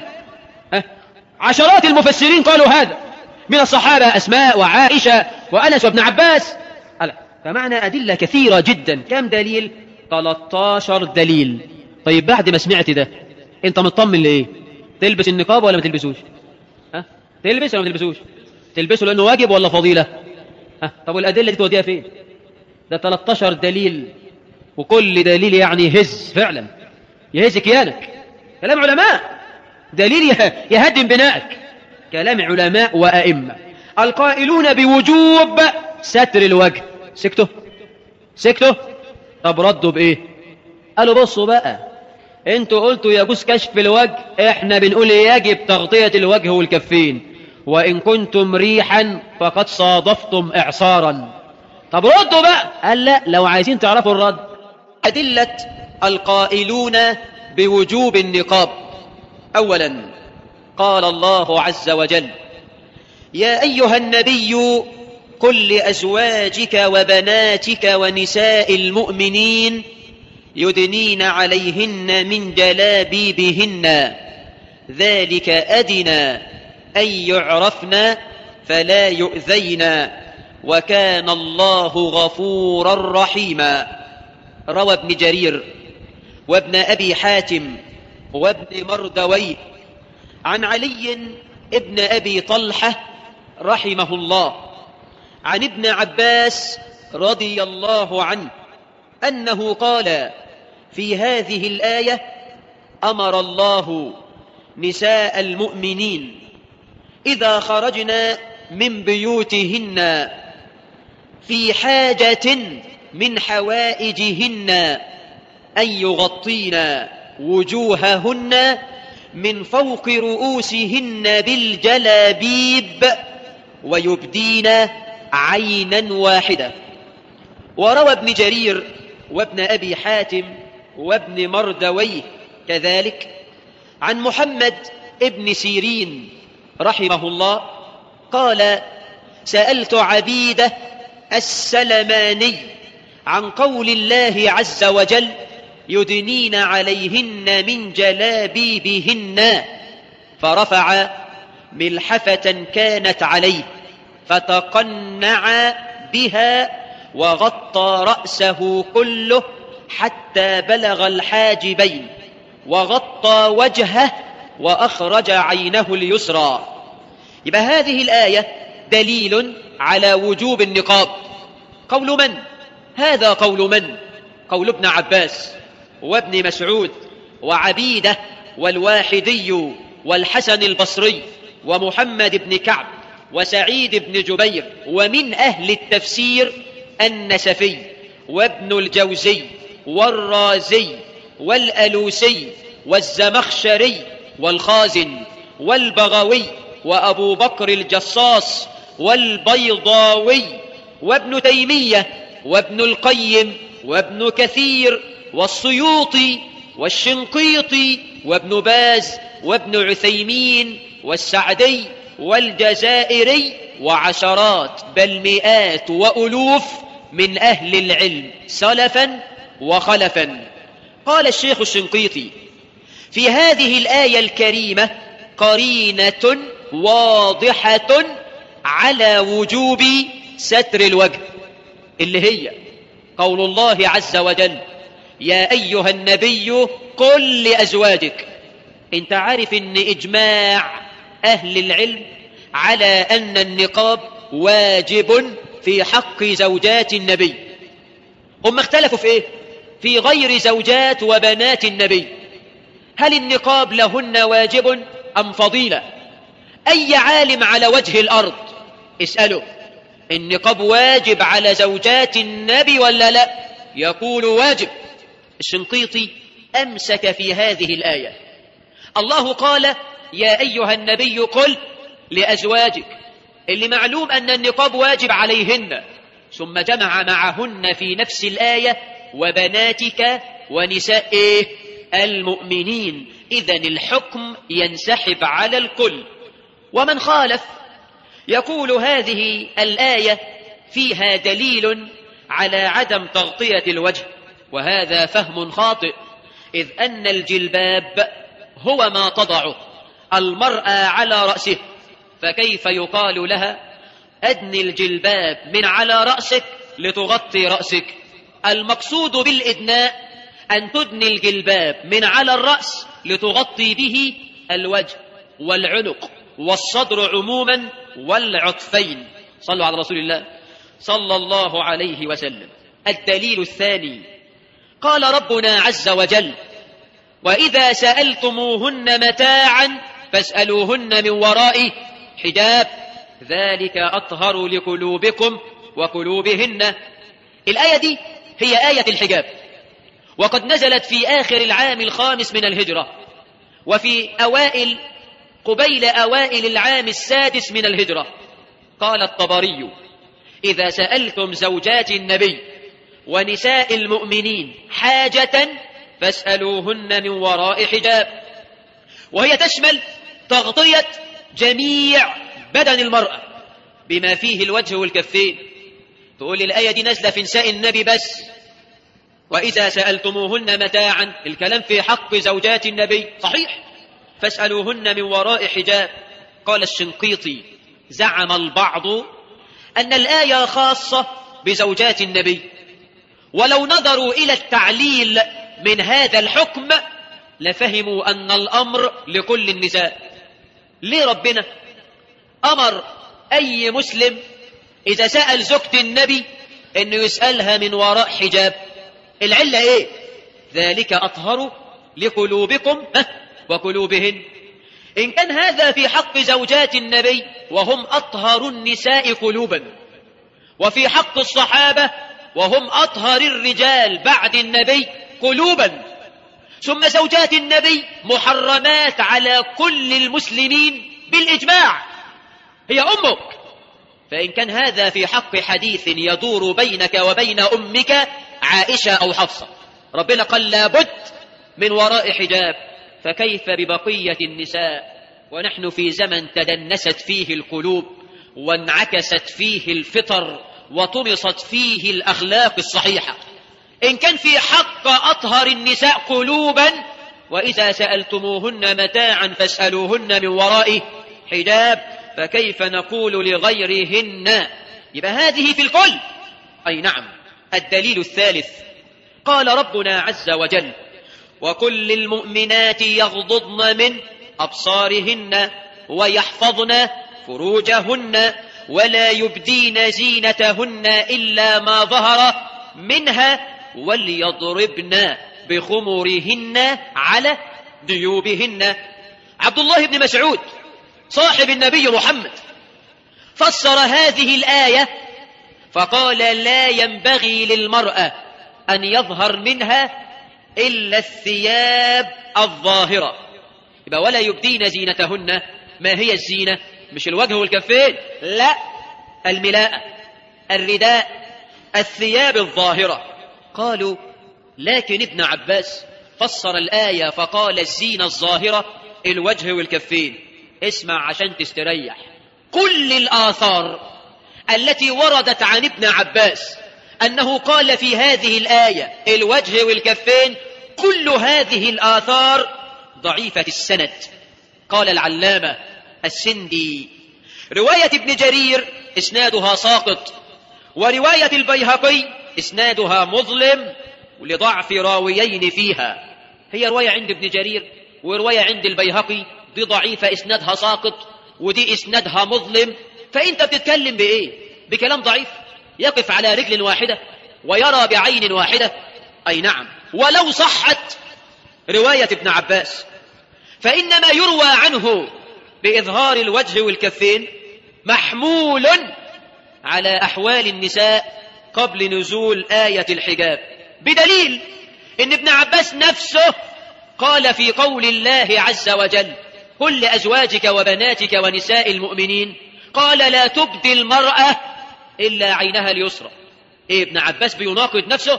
عشرات المفسرين قالوا هذا من الصحابة، أسماء وعائشة وأنس وابن عباس. فمعنى أدلة كثيرة جدا. كم دليل؟ 13 دليل. طيب بعد ما سمعت ده انت مطمن لإيه؟ تلبس النقاب ولا ما تلبسوش؟ تلبس ولا ما تلبسوش؟ تلبسه لأنه واجب ولا فضيلة؟ طب والأدلة دي توديها فين؟ ده 13 دليل، وكل دليل يعني يهز فعلا، يهز كيانك. كلام علماء، دليل يهدم بنائك. كلام علماء وأئمة القائلون بوجوب ستر الوجه. سكتوا. طب ردوا بإيه؟ قالوا بصوا بقى، انتوا قلتوا يجوز كشف الوجه، احنا بنقول يجب تغطية الوجه والكفين، وإن كنتم ريحا فقد صادفتم إعصارا. طب ردوا بقى. قال لا، لو عايزين تعرفوا الرد. أدلة القائلون بوجوب النقاب. أولا، قال الله عز وجل: يا أيها النبي قل لأزواجك وبناتك ونساء المؤمنين يدنين عليهن من جلابيبهن ذلك أدنى أن يعرفن فلا يؤذين وكان الله غفورا رحيما. روى ابن جرير وابن أبي حاتم وابن مردويه عن علي ابن أبي طلحة رحمه الله عن ابن عباس رضي الله عنه أنه قال في هذه الآية: أمر الله نساء المؤمنين إذا خرجنا من بيوتهن في حاجة من حوائجهن أن يغطين وجوههن من فوق رؤوسهن بالجلابيب ويبدين عينا واحدة. وروى ابن جرير وابن أبي حاتم وابن مردويه كذلك عن محمد ابن سيرين رحمه الله قال: سألت عبيدة السلماني عن قول الله عز وجل: يدنين عليهن من جلابيبهن، فرفع ملحفة كانت عليه فتقنع بها وغطى رأسه كله حتى بلغ الحاجبين وغطى وجهه وأخرج عينه اليسرى. يبقى هذه الآية دليل على وجوب النقاب. قول من؟ هذا قول من؟ قول ابن عباس وابن مسعود وعبيدة والواحدي والحسن البصري ومحمد بن كعب وسعيد بن جبير، ومن أهل التفسير النسفي وابن الجوزي والرازي والألوسي والزمخشري والخازن والبغوي وأبو بكر الجصاص والبيضاوي وابن تيمية وابن القيم وابن كثير والسيوطي والشنقيطي وابن باز وابن عثيمين والسعدي والجزائري وعشرات بل مئات وألوف من أهل العلم سلفا وخلفا. قال الشيخ الشنقيطي: في هذه الآية الكريمة قرينة واضحة على وجوب ستر الوجه، اللي هي قول الله عز وجل: يا أيها النبي قل لأزواجك. انت عارف ان إجماع أهل العلم على أن النقاب واجب في حق زوجات النبي. هم اختلفوا في ايه؟ في غير زوجات وبنات النبي، هل النقاب لهن واجب أم فضيلة؟ أي عالم على وجه الأرض اسأله: النقاب واجب على زوجات النبي ولا لا؟ يقول واجب. الشنقيطي أمسك في هذه الآية. الله قال: يا أيها النبي قل لأزواجك، اللي معلوم أن النقاب واجب عليهن، ثم جمع معهن في نفس الآية وبناتك ونساء المؤمنين. إذن الحكم ينسحب على الكل. ومن خالف يقول هذه الآية فيها دليل على عدم تغطية الوجه، وهذا فهم خاطئ، إذ أن الجلباب هو ما تضعه المرأة على رأسه، فكيف يقال لها أدني الجلباب من على رأسك لتغطي رأسك؟ المقصود بالإدناء أن تدني الجلباب من على الرأس لتغطي به الوجه والعنق والصدر عموما والعطفين. صلوا على رسول الله صلى الله عليه وسلم. الدليل الثاني، قال ربنا عز وجل: وإذا سألتموهن متاعا فاسألوهن من وراء حجاب ذلك أطهر لقلوبكم وقلوبهن. الآية دي هي آية الحجاب، وقد نزلت في آخر العام الخامس من الهجرة، وفي قبيل أوائل العام السادس من الهجرة. قال الطبري: إذا سألتم زوجات النبي ونساء المؤمنين حاجة فاسألوهن من وراء حجاب، وهي تشمل تغطية جميع بدن المرأة بما فيه الوجه والكفين. تقول لي الآية دي نازلة في نساء النبي بس، وإذا سألتموهن متاعا الكلام في حق زوجات النبي صحيح، فاسألوهن من وراء حجاب. قال الشنقيطي: زعم البعض أن الآية خاصة بزوجات النبي، ولو نظروا إلى التعليل من هذا الحكم لفهموا أن الأمر لكل النساء. ليه ربنا أمر أي مسلم إذا سأل زوجة النبي أنه يسألها من وراء حجاب؟ العلة إيه؟ ذلك أطهر لقلوبكم وقلوبهن. إن كان هذا في حق زوجات النبي وهم أطهر النساء قلوبا، وفي حق الصحابة وهم أطهر الرجال بعد النبي قلوبا، ثم زوجات النبي محرمات على كل المسلمين بالإجماع، هي أمك. فإن كان هذا في حق حديث يدور بينك وبين أمك عائشة أو حفصة، ربنا قال لابد من وراء حجاب، فكيف ببقية النساء؟ ونحن في زمن تدنست فيه القلوب وانعكست فيه الفطر وطمست فيه الأخلاق الصحيحة. إن كان في حق أطهر النساء قلوبا وإذا سألتموهن متاعا فاسألوهن من وراء حجاب، فكيف نقول لغيرهن؟ يبقى هذه في الكل. أي نعم. الدليل الثالث، قال ربنا عز وجل: وقل للمؤمنات يغضضن من أبصارهن ويحفظن فروجهن ولا يبدين زينتهن إلا ما ظهر منها وليضربن بخمرهن على جيوبهن. عبد الله بن مسعود صاحب النبي محمد فسر هذه الآية فقال: لا ينبغي للمرأة أن يظهر منها إلا الثياب الظاهرة. يبقى ولا يبدين زينتهن. ما هي الزينة؟ مش الوجه والكفين، لا، الملاءة، الرداء، الثياب الظاهرة. قالوا: لكن ابن عباس فسر الآية فقال: الزينة الظاهرة الوجه والكفين. اسمع عشان تستريح. كل الآثار التي وردت عن ابن عباس أنه قال في هذه الآية الوجه والكفين، كل هذه الآثار ضعيفة السند. قال العلامة السندي: رواية ابن جرير إسنادها ساقط، ورواية البيهقي إسنادها مظلم لضعف راويين فيها. هي رواية عند ابن جرير ورواية عند البيهقي، دي ضعيفة إسنادها ساقط ودي إسنادها مظلم. فأنت بتتكلم بإيه؟ بكلام ضعيف يقف على رجل واحدة ويرى بعين واحدة. أي نعم. ولو صحت رواية ابن عباس فإنما يروى عنه بإظهار الوجه والكفين محمول على أحوال النساء قبل نزول آية الحجاب، بدليل إن ابن عباس نفسه قال في قول الله عز وجل: قل لأزواجك وبناتك ونساء المؤمنين، قال: لا تبدي المرأة إلا عينها اليسرى. إيه ابن عباس بيناقض نفسه؟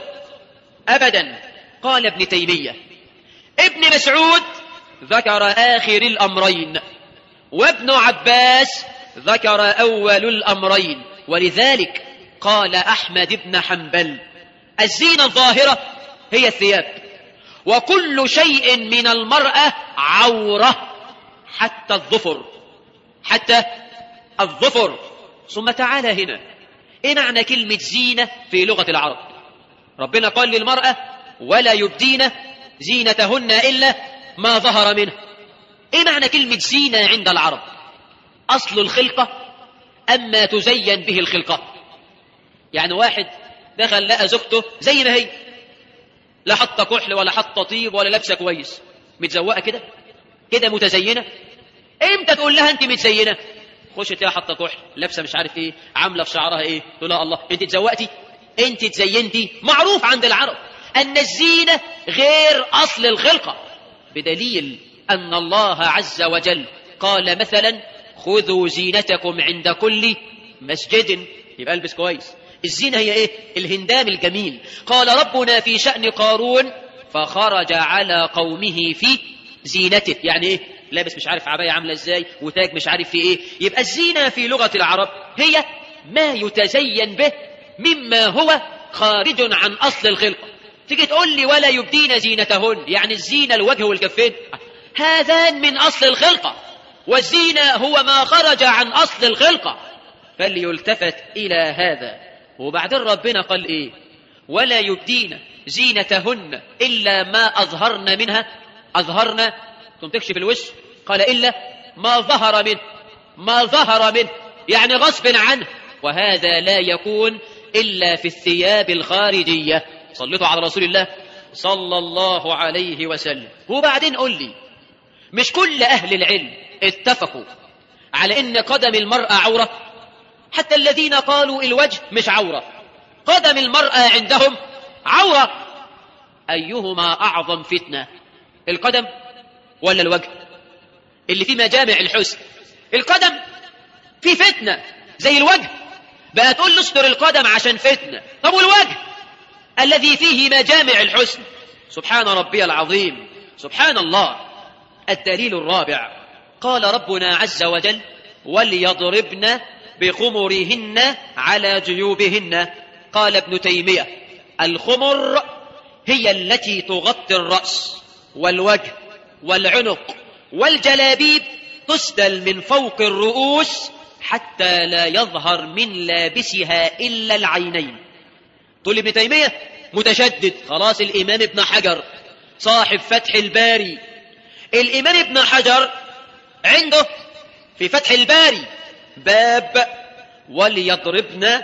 أبدا. قال ابن تيمية: ابن مسعود ذكر آخر الأمرين، وابن عباس ذكر أول الأمرين. ولذلك قال أحمد بن حنبل: الزينة الظاهرة هي الثياب، وكل شيء من المرأة عورة حتى الظفر، حتى الظفر. ثم تعالى هنا، ايه معنى كلمة زينة في لغة العرب؟ ربنا قال للمرأة: ولا يبدين زينتهن إلا ما ظهر منه. ايه معنى كلمة زينة عند العرب؟ أصل الخلقة أما تزين به الخلقة. يعني واحد دخل لقى زوجته زي ما هي، لا حاطه كحل ولا حاطه طيب ولا لابسه كويس، متزوقه كده كده متزينه. امتى تقول لها انت متزينه؟ خش تلاقيها حاطه كحل، لابسه مش عارف ايه، عامله في شعرها ايه، تقول لها الله انت اتزوقتي، انت اتزينتي. معروف عند العرب ان الزينه غير اصل الخلقه، بدليل ان الله عز وجل قال مثلا: خذوا زينتكم عند كل مسجد. يبقى البس كويس. الزينة هي ايه؟ الهندام الجميل. قال ربنا في شأن قارون: فخرج على قومه في زينته. يعني ايه؟ لابس مش عارف عباية عاملة ازاي وتاج مش عارف في ايه. يبقى الزينة في لغة العرب هي ما يتزين به مما هو خارج عن أصل الخلقة. تيجي تقول لي: ولا يبدين زينتهن، يعني الزينة الوجه والكفين، هذان من أصل الخلقة، والزينة هو ما خرج عن أصل الخلقة، فليلتفت إلى هذا. وبعدين ربنا قال ايه؟ ولا يبدين زينتهن إلا ما أظهرن منها. أظهرن ثم تكشف الوش، قال إلا ما ظهر منه. ما ظهر منه يعني غصب عنه، وهذا لا يكون إلا في الثياب الخارجية. صلوا على رسول الله صلى الله عليه وسلم. وبعدين قل لي، مش كل أهل العلم اتفقوا على إن قدم المرأة عورة؟ حتى الذين قالوا الوجه مش عورة، قدم المرأة عندهم عورة. أيهما أعظم فتنة، القدم ولا الوجه؟ اللي في مجامع الحسن القدم في فتنة زي الوجه، بقى تقول له استر القدم عشان فتنة. طب والوجه الذي فيه مجامع الحسن؟ سبحان ربي العظيم، سبحان الله. الدليل الرابع، قال ربنا عز وجل: وليضربن بخمرهن على جيوبهن. قال ابن تيمية: الخمر هي التي تغطي الرأس والوجه والعنق، والجلابيب تسدل من فوق الرؤوس حتى لا يظهر من لابسها إلا العينين. تقول ابن تيمية متشدد. خلاص، الإمام ابن حجر صاحب فتح الباري، الإمام ابن حجر عنده في فتح الباري باب: وليضربن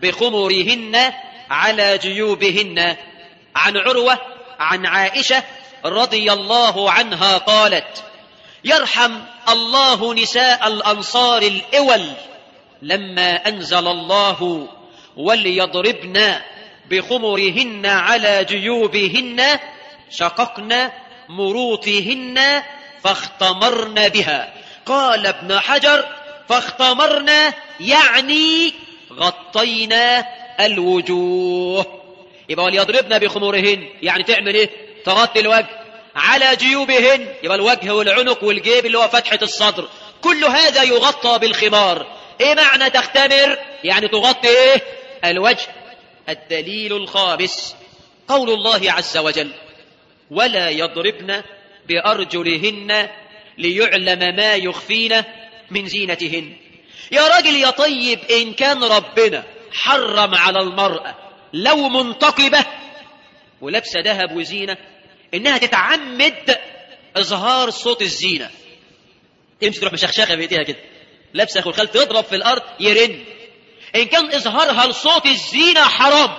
بخمرهن على جيوبهن. عن عروة عن عائشة رضي الله عنها قالت: يرحم الله نساء الأنصار الإول لما أنزل الله وليضربن بخمرهن على جيوبهن شققن مروطهن فاختمرن بها. قال ابن حجر: فاختمرنا يعني غطينا الوجوه. يبقى وليضربن بخمورهن يعني تعمل ايه؟ تغطي الوجه. على جيوبهن يبقى الوجه والعنق والجيب اللي هو فتحة الصدر، كل هذا يغطى بالخمار. ايه معنى تختمر؟ يعني تغطي ايه؟ الوجه. الدليل الخامس، قول الله عز وجل: ولا يضربن بأرجلهن ليعلم ما يخفين من زينتهن. يا راجل يا طيب، إن كان ربنا حرم على المرأة لو منتقبة ولابسة ذهب وزينة إنها تتعمد إظهار صوت الزينة، تمشي تروح مشخشخة بإيديها كده لابسة أخو الخال تضرب في الأرض يرن، إن كان إظهارها لصوت الزينة حرام،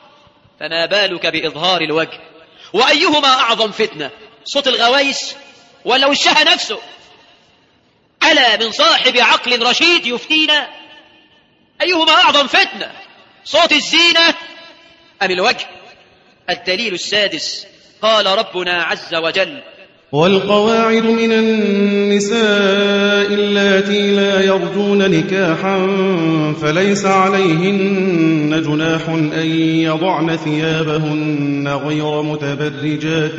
فما بالك بإظهار الوجه؟ وأيهما أعظم فتنة، صوت الغوايس ولا وشها نفسه؟ ألا من صاحب عقل رشيد يفتينا أيهما أعظم فتنة، صوت الزينة أم الوجه؟ الدليل السادس، قال ربنا عز وجل: والقواعد من النساء اللاتي لا يرجون نكاحا فليس عليهن جناح أن يضعن ثيابهن غير متبرجات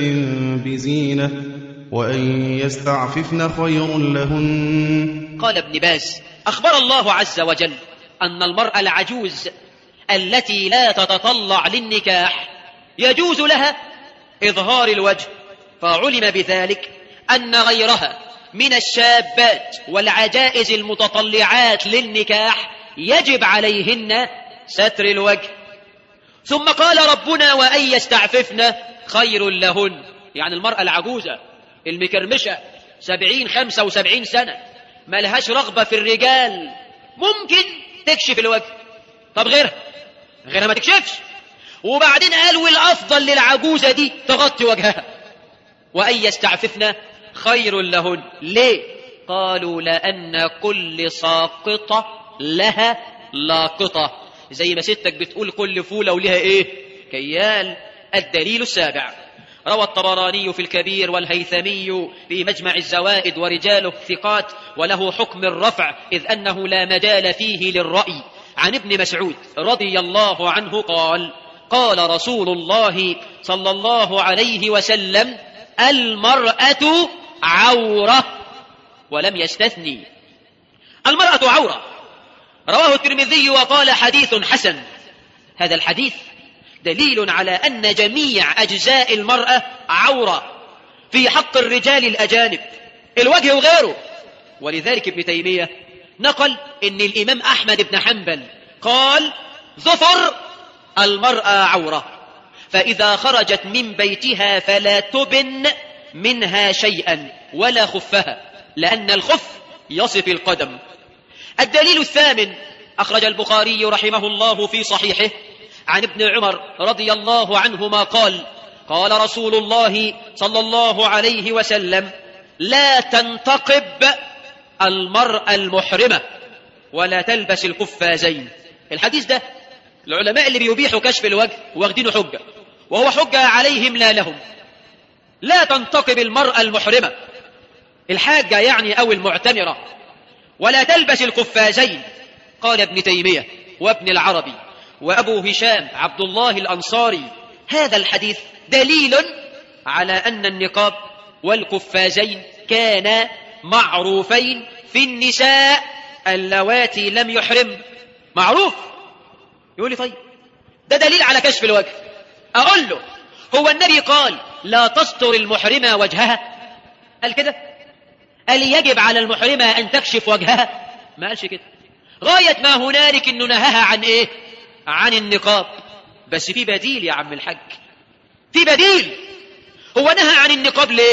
بزينة وأن يستعففن خير لهن. قال ابن باز: أخبر الله عز وجل أن المرأة العجوز التي لا تتطلع للنكاح يجوز لها إظهار الوجه، فعلم بذلك أن غيرها من الشابات والعجائز المتطلعات للنكاح يجب عليهن ستر الوجه. ثم قال ربنا وأن يستعففن خير لهن، يعني المرأة العجوزة المكرمشة 70-75 سنة ما لهاش رغبة في الرجال ممكن تكشف الوجه، طب غيرها ما تكشفش. وبعدين قال والأفضل للعجوزة دي تغطي وجهها. وأن يستعففن خير لهن، ليه؟ قالوا لأن كل ساقطة لها لاقطة، زي ما ستك بتقول كل فولة ولها ايه؟ كيال. الدليل السابع، روى الطبراني في الكبير والهيثمي في مجمع الزوائد ورجاله ثقات وله حكم الرفع إذ أنه لا مجال فيه للرأي، عن ابن مسعود رضي الله عنه قال قال رسول الله صلى الله عليه وسلم المرأة عورة، ولم يستثني. المرأة عورة، رواه الترمذي وقال حديث حسن. هذا الحديث دليل على أن جميع أجزاء المرأة عورة في حق الرجال الأجانب، الوجه وغيره. ولذلك ابن تيمية نقل إن الإمام أحمد بن حنبل قال ظفر المرأة عورة، فإذا خرجت من بيتها فلا تبن منها شيئا ولا خفها، لأن الخف يصف القدم. الدليل الثامن، أخرج البخاري رحمه الله في صحيحه عن ابن عمر رضي الله عنهما قال قال رسول الله صلى الله عليه وسلم لا تنتقب المرأة المحرمة ولا تلبس القفازين. الحديث ده العلماء اللي بيبيحوا كشف الوجه واخدينه حجة، وهو حجة عليهم لا لهم. لا تنتقب المرأة المحرمة الحاجة يعني أو المعتمرة، ولا تلبس القفازين. قال ابن تيمية وابن العربي وأبو هشام عبد الله الأنصاري هذا الحديث دليل على أن النقاب والقفازين كانا معروفين في النساء اللواتي لم يحرم. معروف. يقول لي طيب ده دليل على كشف الوجه. أقول له هو النبي قال لا تستر المحرمة وجهها؟ قال كده؟ قال يجب على المحرمة أن تكشف وجهها؟ ما قالش كده. غاية ما هنالك إنه نهاها عن إيه؟ عن النقاب. بس في بديل يا عم الحاج، في بديل. هو نهى عن النقاب ليه؟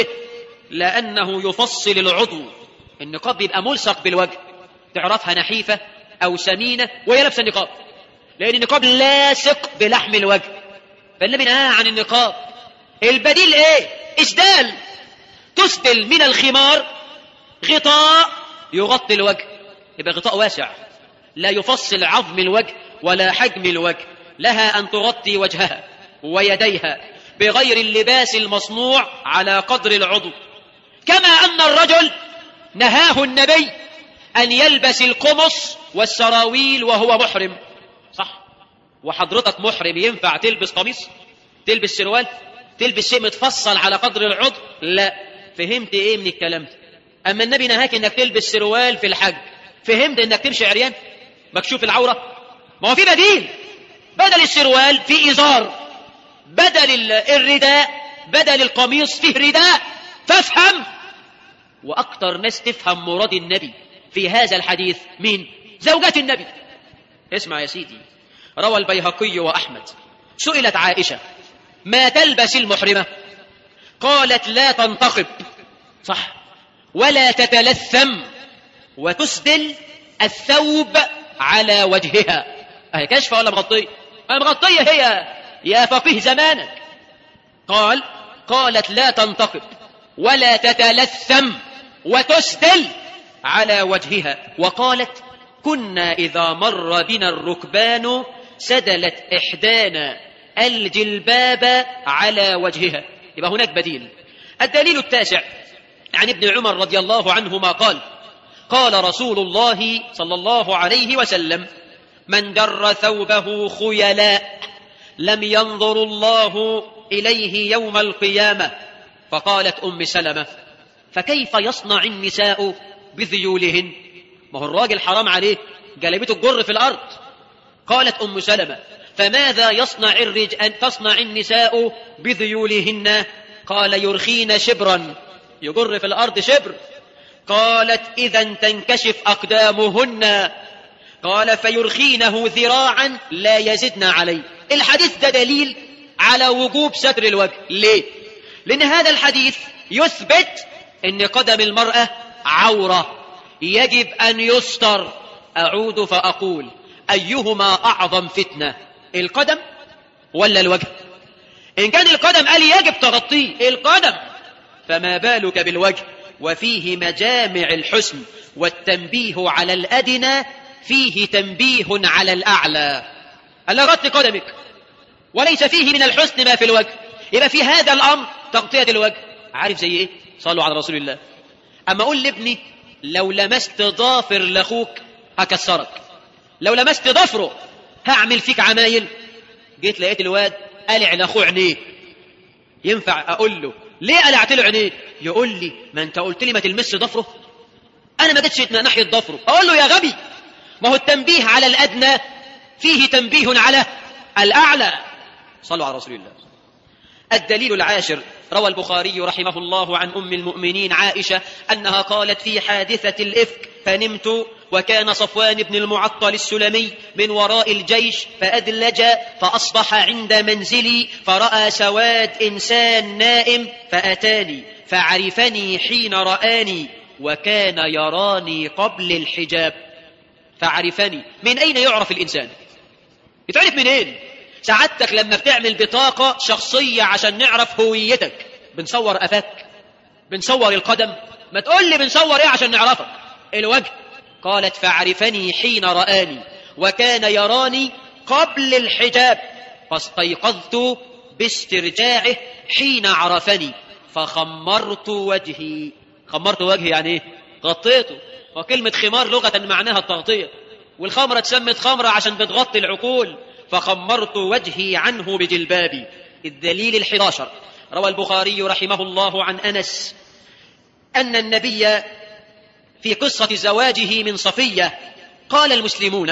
لأنه يفصل العضو. النقاب بيبقى ملصق بالوجه، تعرفها نحيفة أو سمينة وهي لابسة النقاب، لأن النقاب لاصق بلحم الوجه، فالنبي نهى عن النقاب. البديل إيه؟ إسدال، تسدل من الخمار غطاء يغطي الوجه، يبقى غطاء واسع لا يفصل عظم الوجه ولا حجم الوجه، لها أن تغطي وجهها ويديها بغير اللباس المصنوع على قدر العضو. كما أن الرجل نهاه النبي أن يلبس القمص والسراويل وهو محرم. صح؟ وحضرتك محرم ينفع تلبس قميص؟ تلبس سروال؟ تلبس شيء متفصل على قدر العضو؟ لا. فهمت ايه من الكلام ده؟ اما النبي نهاك انك تلبس سروال في الحج، فهمت انك تمشي عريان مكشوف العورة؟ ما هو في بديل. بدل السروال في إزار، بدل الرداء بدل القميص فيه رداء. فافهم. وأكثر ناس تفهم مراد النبي في هذا الحديث مين؟ زوجات النبي. اسمع يا سيدي، روى البيهقي وأحمد سئلت عائشة ما تلبس المحرمة؟ قالت لا تنتقب، صح، ولا تتلثم، وتسدل الثوب على وجهها. أهي كشفة ولا مغطية؟ مغطية هي يا فقيه زمانك. قالت لا تنتقب ولا تتلثم وتسدل على وجهها. وقالت كنا إذا مر بنا الركبان سدلت إحدانا الجلباب على وجهها. يبقى هناك بديل. الدليل التاسع عن ابن عمر رضي الله عنهما قال رسول الله صلى الله عليه وسلم من جر ثوبه خيلاء لم ينظر الله إليه يوم القيامة. فقالت أم سلمة فكيف يصنع النساء بذيولهن؟ ما هو الراجل حرام عليه جلبته الجر في الأرض. قالت أم سلمة: فماذا تصنع النساء بذيولهن؟ قال: يرخين شبرا، يجر في الأرض شبر. قالت: إذا تنكشف أقدامهن. قال: فيرخينه ذراعا لا يزدن عليه. الحديث ده دليل على وجوب ستر الوجه. ليه؟ لأن هذا الحديث يثبت أن قدم المرأة عورة يجب أن يستر. أعود فأقول: أيهما أعظم فتنة، القدم ولا الوجه؟ إن كان القدم قال يجب تغطيه القدم، فما بالك بالوجه؟ وفيه مجامع الحسن، والتنبيه على الأدنى فيه تنبيه على الأعلى. ألا غطي قدمك، وليس فيه من الحسن ما في الوجه. يبقى في هذا الأمر تغطية الوجه. عارف زي إيه؟ صلوا على رسول الله. أما أقول لابني: لو لمست ضافر لأخوك هكسرك، لو لمست ضفره هعمل فيك عمايل. جيت لقيت الواد قلع لأخوه عينيه، ينفع أقول له: ليه قلعت له عينيه؟ يقول لي: ما أنت قلت لي ما تلمس ضفره، أنا ما جيتش ناحية ضفره. أقول له: يا غبي، ما هو التنبيه على الأدنى فيه تنبيه على الأعلى. صلوا على رسول الله. الدليل العاشر: روى البخاري رحمه الله عن أم المؤمنين عائشة أنها قالت في حادثة الإفك: فنمت وكان صفوان بن المعطل السلمي من وراء الجيش فأدلج، فأصبح عند منزلي فرأى سواد إنسان نائم فأتاني فعرفني حين رآني وكان يراني قبل الحجاب. فعرفني، من أين يعرف الإنسان؟ يتعرف منين؟ سعادتك لما بتعمل بطاقة شخصية عشان نعرف هويتك بنصور قفاك، بنصور القدم. ما تقول لي بنصور ايه عشان نعرفك؟ الوجه. قالت: فعرفني حين رآني وكان يراني قبل الحجاب، فاستيقظت باسترجاعه حين عرفني فخمرت وجهي. خمرت وجهي يعني ايه؟ غطيته. وكلمة خمار لغة معناها التغطية، والخمرة تسمت خمرة عشان بتغطي العقول. فخمرت وجهي عنه بجلبابي. الدليل 11: روى البخاري رحمه الله عن أنس أن النبي في قصة زواجه من صفية قال: المسلمون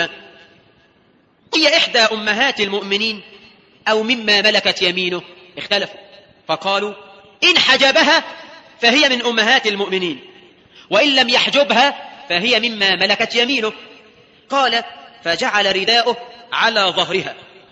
هي إحدى أمهات المؤمنين أو مما ملكت يمينه؟ اختلفوا، فقالوا: إن حجبها فهي من أمهات المؤمنين، وإن لم يحجبها فهي مما ملكت يمينه. قال: فجعل رداءه على ظهرها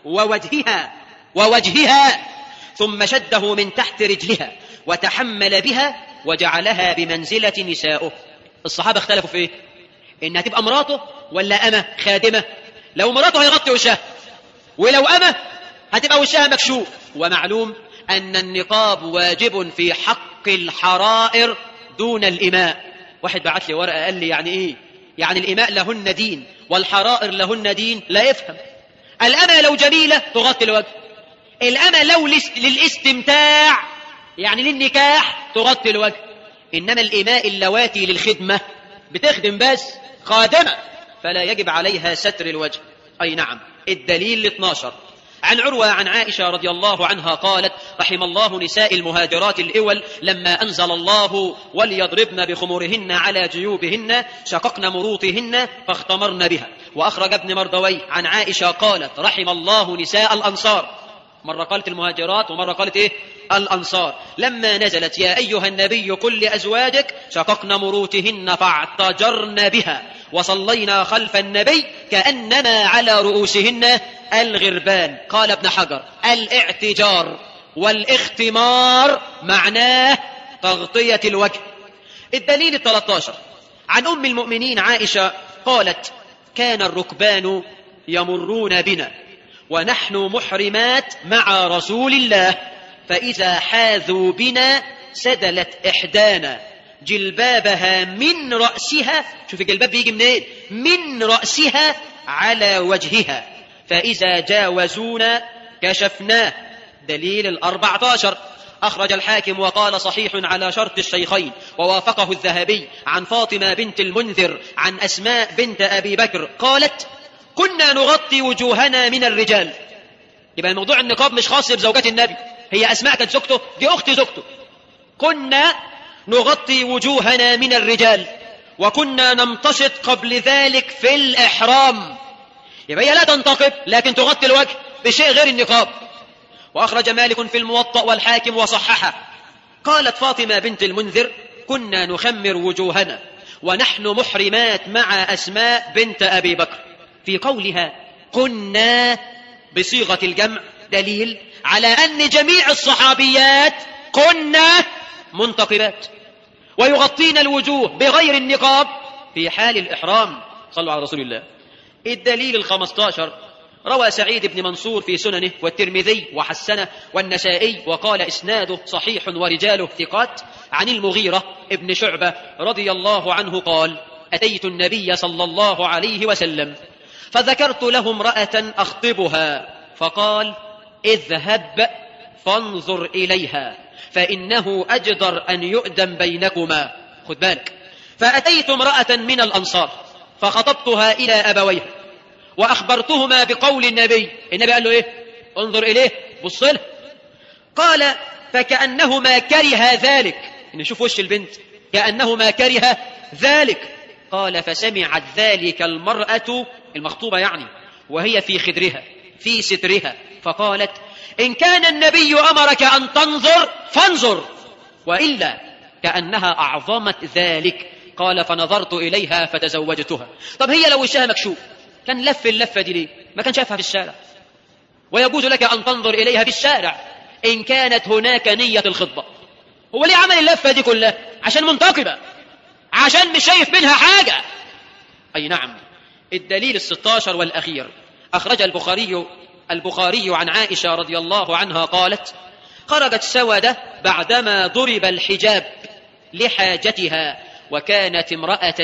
ووجهها ثم شده من تحت رجلها وتحمل بها وجعلها بمنزلة نسائه. الصحابة اختلفوا في ايه؟ انها تبقى مراته ولا أمة خادمة. لو مراته هيغطي وشها، ولو أمة هتبقى وشها مكشوف. ومعلوم أن النقاب واجب في حق الحرائر دون الإماء. واحد بعت لي ورقة قال لي: يعني ايه؟ يعني الإماء لهن دين والحرائر لهن دين؟ لا يفهم. الأمة لو جميلة تغطي الوجه، الأمة لو للاستمتاع يعني للنكاح تغطي الوجه، إنما الإماء اللواتي للخدمة بتخدم بس، خادمة، فلا يجب عليها ستر الوجه. أي نعم. الدليل 12: عن عروة عن عائشة رضي الله عنها قالت: رحم الله نساء المهاجرات الأول لما أنزل الله وليضربن بخمورهن على جيوبهن شققن مروطهن فاختمرن بها. وأخرج ابن مردوي عن عائشة قالت: رحم الله نساء الأنصار. مرة قالت المهاجرات ومرة قالت إيه؟ الأنصار. لما نزلت: يا أيها النبي قل لأزواجك شققن مروطهن فاعتجرن بها وصلينا خلف النبي كأنما على رؤوسهن الغربان. قال ابن حجر: الاعتجار والاختمار معناه تغطية الوجه. الدليل 13: عن أم المؤمنين عائشة قالت: كان الركبان يمرون بنا ونحن محرمات مع رسول الله، فإذا حاذوا بنا سدلت إحدانا جلبابها من رأسها، شوف الجلباب بيجي منين؟ من رأسها على وجهها، فإذا جاوزونا كشفناه. دليل 14: أخرج الحاكم وقال صحيح على شرط الشيخين ووافقه الذهبي عن فاطمة بنت المنذر عن أسماء بنت أبي بكر قالت: كنا نغطي وجوهنا من الرجال. يبقى الموضوع النقاب مش خاص بزوجات النبي، هي أسماء كانت زوجته، دي أخت زوجته. كنا نغطي وجوهنا من الرجال وكنا نمتشط قبل ذلك في الإحرام. يبقى هي لا تنتقب لكن تغطي الوجه بشيء غير النقاب. وأخرج مالك في الموطأ والحاكم وصححه. قالت فاطمة بنت المنذر: كنا نخمر وجوهنا ونحن محرمات مع أسماء بنت أبي بكر. في قولها كنا بصيغة الجمع دليل على أن جميع الصحابيات كنا منتقبات ويغطين الوجوه بغير النقاب في حال الإحرام. صلوا على رسول الله. الدليل 15: روى سعيد بن منصور في سننه والترمذي وحسنه والنسائي وقال إسناده صحيح ورجاله ثقات عن المغيرة ابن شعبة رضي الله عنه قال: أتيت النبي صلى الله عليه وسلم فذكرت له امرأة أخطبها فقال: اذهب فانظر إليها فإنه أجدر أن يؤدم بينكما. خد بالك. فأتيت امرأة من الأنصار فخطبتها إلى أبويها وأخبرتهما بقول النبي. النبي قال له إيه؟ انظر إليه، بص له. قال: فكأنهما كره ذلك. نشوف وش البنت، كأنهما كره ذلك. قال: فسمعت ذلك المرأة المخطوبة يعني وهي في خدرها في سترها فقالت: إن كان النبي أمرك أن تنظر فانظر، وإلا كأنها أعظمت ذلك. قال: فنظرت إليها فتزوجتها. طب هي لو وشها مكشوف كان لف اللفة دي ليه؟ ما كان شافها في الشارع. ويجوز لك أن تنظر إليها في الشارع إن كانت هناك نية الخطبة. هو ليه عمل اللفة دي كلها؟ عشان منتقبة، عشان مش شايف منها حاجة. أي نعم. الدليل 16 والأخير: أخرج البخاري عن عائشة رضي الله عنها قالت: خرجت سودة بعدما ضرب الحجاب لحاجتها وكانت امرأة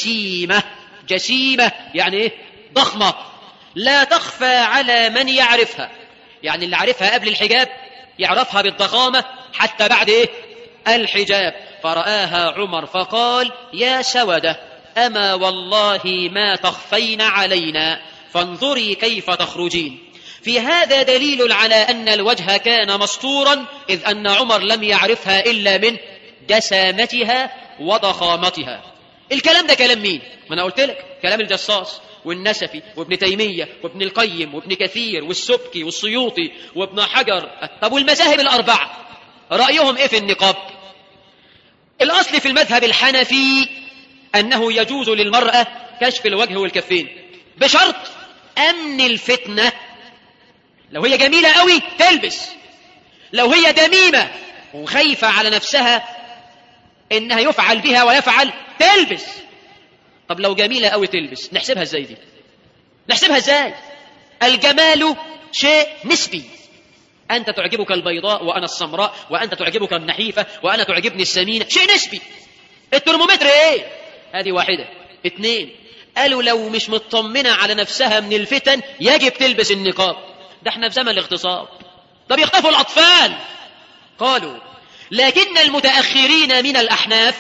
جسيمة يعني إيه؟ ضخمة لا تخفى على من يعرفها. يعني اللي عرفها قبل الحجاب يعرفها بالضخامة حتى بعد إيه؟ الحجاب. فرآها عمر فقال: يا سودة أما والله ما تخفين علينا فانظري كيف تخرجين. في هذا دليل على أن الوجه كان مستورا، إذ أن عمر لم يعرفها إلا من جسامتها وضخامتها. الكلام ده كلام مين؟ ما أنا قلت لك كلام الجصاص والنسفي وابن تيمية وابن القيم وابن كثير والسبكي والسيوطي وابن حجر. طب والمذاهب الأربعة رأيهم إيه في النقاب؟ الأصل في المذهب الحنفي أنه يجوز للمرأة كشف الوجه والكفين بشرط أمن الفتنة. لو هي جميلة قوي تلبس، لو هي دميمة وخايفة على نفسها إنها يفعل بها ويفعل تلبس. طب لو جميلة قوي تلبس، نحسبها ازاي دي؟ نحسبها ازاي؟ الجمال شيء نسبي. أنت تعجبك البيضاء وأنا السمراء، وأنت تعجبك النحيفة وأنا تعجبني السمينة، شيء نسبي. الترمومتر ايه؟ هذه واحدة. 2، قالوا لو مش مطمنة على نفسها من الفتن يجب تلبس النقاب. ده احنا في زمن الاغتصاب. طب يخطفوا الأطفال. قالوا لكن المتأخرين من الأحناف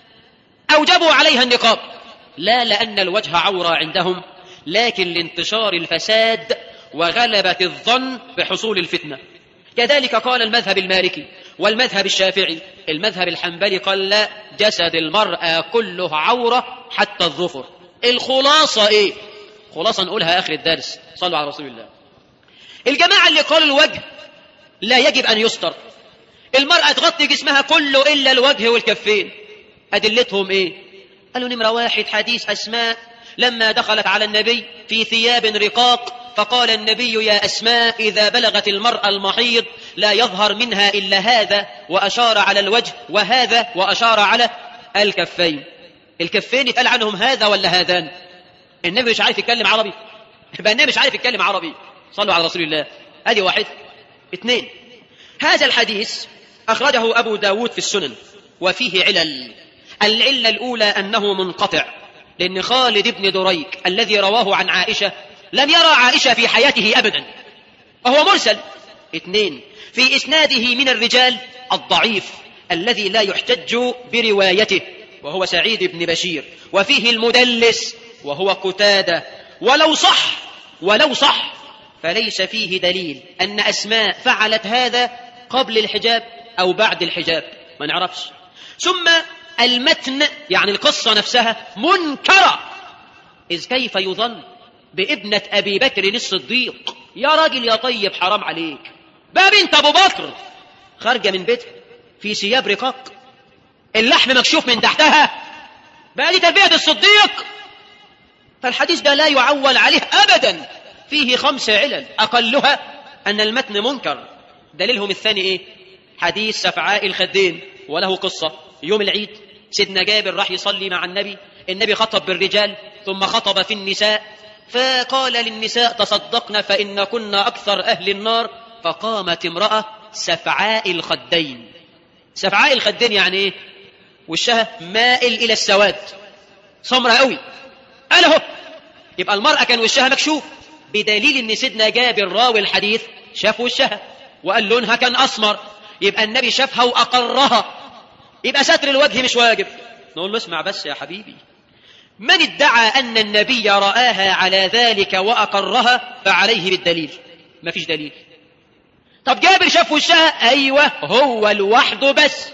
أوجبوا عليها النقاب، لا لأن الوجه عورة عندهم، لكن لانتشار الفساد وغلبة الظن بحصول الفتنة. كذلك قال المذهب المالكي والمذهب الشافعي. المذهب الحنبلي قال لا، جسد المرأة كله عورة حتى الظفر. الخلاصة ايه؟ خلاصة نقولها آخر الدرس. صلوا على رسول الله. الجماعة اللي قالوا الوجه لا يجب أن يستر، المرأة تغطي جسمها كله إلا الوجه والكفين، أدلتهم إيه؟ قالوا نمرة 1 حديث أسماء لما دخلت على النبي في ثياب رقاق فقال النبي: يا أسماء إذا بلغت المرأة المحيض لا يظهر منها إلا هذا، وأشار على الوجه، وهذا وأشار على الكفين. الكفين يتقال عنهم هذا ولا هذان؟ النبي مش عارف يتكلم عربي، يبقى النبي مش عارف يتكلم عربي. صلوا على رسول الله. هذه 1. 2، هذا الحديث أخرجه أبو داود في السنن وفيه علل. العلة الأولى أنه منقطع، لأن خالد بن دريك الذي رواه عن عائشة لم يرى عائشة في حياته أبدا، وهو مرسل. 2، في إسناده من الرجال الضعيف الذي لا يحتج بروايته وهو سعيد بن بشير، وفيه المدلس وهو قتادة. ولو صح فليس فيه دليل أن أسماء فعلت هذا قبل الحجاب أو بعد الحجاب، ما نعرفش. ثم المتن يعني القصة نفسها منكرة، إذ كيف يظن بابنة أبي بكر الصديق؟ يا راجل يا طيب حرام عليك، بقى بنت أبو بكر خارجة من بيتها في ثياب رقاق، اللحم مكشوف من تحتها، بقى دي تربية الصديق؟ فالحديث ده لا يعول عليه أبدا، فيه 5 علل أقلها أن المتن منكر. دليلهم الثاني إيه؟ حديث سفعاء الخدين، وله قصة. يوم العيد سيدنا جابر راح يصلي مع النبي خطب بالرجال ثم خطب في النساء، فقال للنساء تصدقن فإن كنا أكثر أهل النار، فقامت امرأة سفعاء الخدين. سفعاء الخدين يعني إيه؟ وشها مائل إلى السواد، سمرة قوي، قاله يبقى المرأة كان وشها مكشوف، بدليل ان سيدنا جابر راوي الحديث شاف وشها وقال لونها كان أسمر، يبقى النبي شافها وأقرها، يبقى ستر الوجه مش واجب. نقول له اسمع بس يا حبيبي، من ادعى أن النبي رآها على ذلك وأقرها فعليه بالدليل، ما فيش دليل. طب جابر شاف وشها، أيوة هو لوحده بس،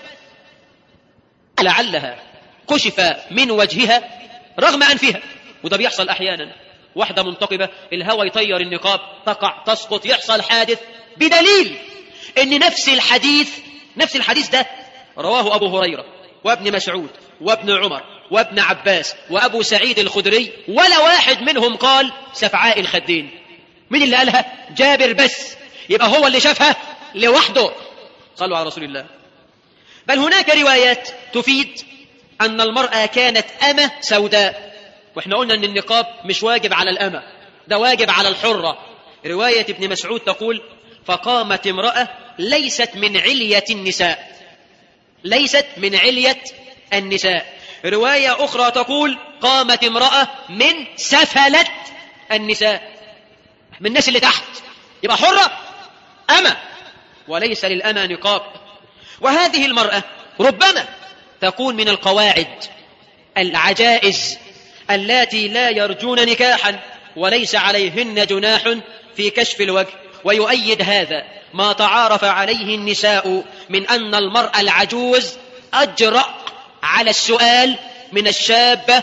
لعلها كشف من وجهها رغم أنفها، وده بيحصل أحيانا، واحدة منتقبة الهوى يطير النقاب، تقع تسقط، يحصل حادث، بدليل ان نفس الحديث ده رواه أبو هريرة وابن مسعود وابن عمر وابن عباس وأبو سعيد الخدري، ولا واحد منهم قال سفعاء الخدين. مين اللي قالها؟ جابر بس، يبقى هو اللي شافها لوحده. صلوا على رسول الله. بل هناك روايات تفيد أن المرأة كانت أمة سوداء، واحنا قلنا أن النقاب مش واجب على الأمة، ده واجب على الحرة. رواية ابن مسعود تقول فقامت امرأة ليست من علية النساء، ليست من علية النساء. رواية أخرى تقول قامت امرأة من سفلة النساء، من الناس اللي تحت، يبقى حرة أمة، وليس للأمة نقاب. وهذه المرأة ربما تكون من القواعد العجائز اللاتي لا يرجون نكاحا وليس عليهن جناح في كشف الوجه. ويؤيد هذا ما تعارف عليه النساء من أن المرأة العجوز أجرأ على السؤال من الشابة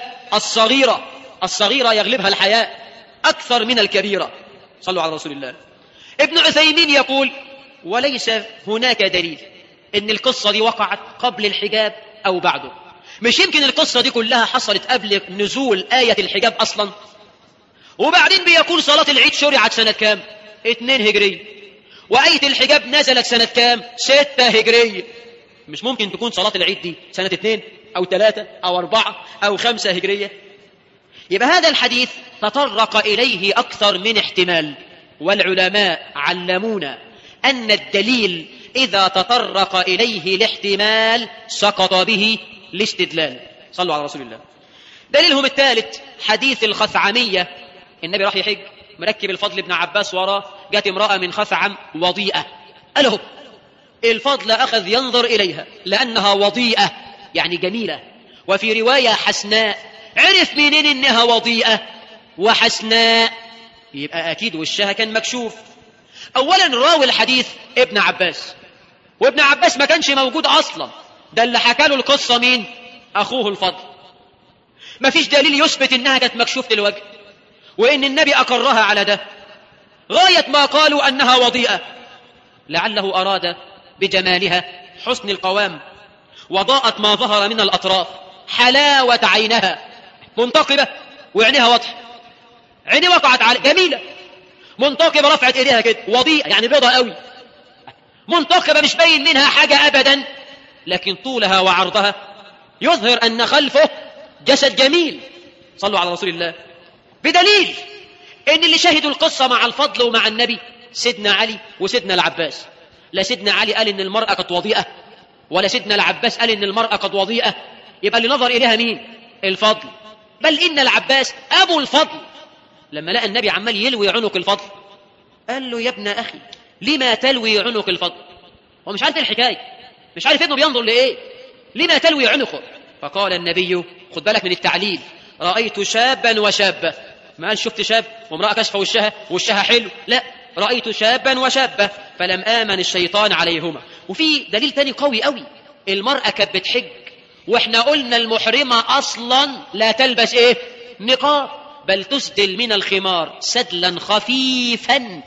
الصغيرة يغلبها الحياء أكثر من الكبيرة. صلوا على رسول الله. ابن عثيمين يقول وليس هناك دليل إن القصة دي وقعت قبل الحجاب أو بعده، مش يمكن القصة دي كلها حصلت قبل نزول آية الحجاب أصلا، وبعدين بيقول صلاة العيد شرعت سنة كام؟ 2 هجرية، وآية الحجاب نزلت سنة كام؟ 6 هجرية. مش ممكن تكون صلاة العيد دي سنة 2 أو 3 أو 4 أو 5 هجرية. يبقى هذا الحديث تطرق إليه أكثر من احتمال، والعلماء علمونا أن الدليل إذا تطرق إليه الاحتمال سقط به الاستدلال. صلوا على رسول الله. دليلهم الثالث حديث الخثعمية. النبي راح يحج مركب الفضل بن عباس وراه، جاءت امرأة من خثعم وضيئة، قاله الفضل أخذ ينظر إليها لأنها وضيئة يعني جميلة، وفي رواية حسناء. عرف منين إنها وضيئة وحسناء؟ يبقى أكيد وشها كان مكشوف. أولا راوي الحديث ابن عباس، وابن عباس ما كانش موجود أصلا، ده اللي حكى له القصة مين؟ أخوه الفضل. ما فيش دليل يثبت إنها كانت مكشوفة الوجه وإن النبي أقرها على ده، غاية ما قالوا أنها وضيئة، لعله أراد بجمالها حسن القوام، وضاءت ما ظهر من الأطراف، حلاوة عينها، منتقبة وعينها واضحة، عيني وقعت على جميلة، منتقبة رفعت إيديها كده، وضيئة يعني بيضة قوي، منتقبة مش باين منها حاجة أبدا، لكن طولها وعرضها يظهر أن خلفه جسد جميل. صلوا على رسول الله. بدليل ان اللي شهدوا القصة مع الفضل ومع النبي سيدنا علي وسيدنا العباس. لا سيدنا علي قال ان المرأة قد وضيئة، ولا سيدنا العباس قال ان المرأة قد وضيئة، يبقى اللي نظر اليها مين؟ الفضل. بل ان العباس ابو الفضل لما لقى النبي عمال يلوي عنق الفضل قال له يا ابن اخي لما تلوي عنق الفضل؟ هو مش عارف الحكاية، مش عارف انه بينظر لايه، لما تلوي عنقه؟ فقال النبي، خد بالك من التعليل، رأيت شابا وشابة، ما قال شفت شاب وامرأة كشف وشها حلو، لا، رأيت شابا وشابة فلم آمن الشيطان عليهما. وفي دليل تاني قوي قوي، المرأة كانت بتحج واحنا قلنا المحرمة أصلا لا تلبس إيه؟ نقاب، بل تسدل من الخمار سدلا خفيفا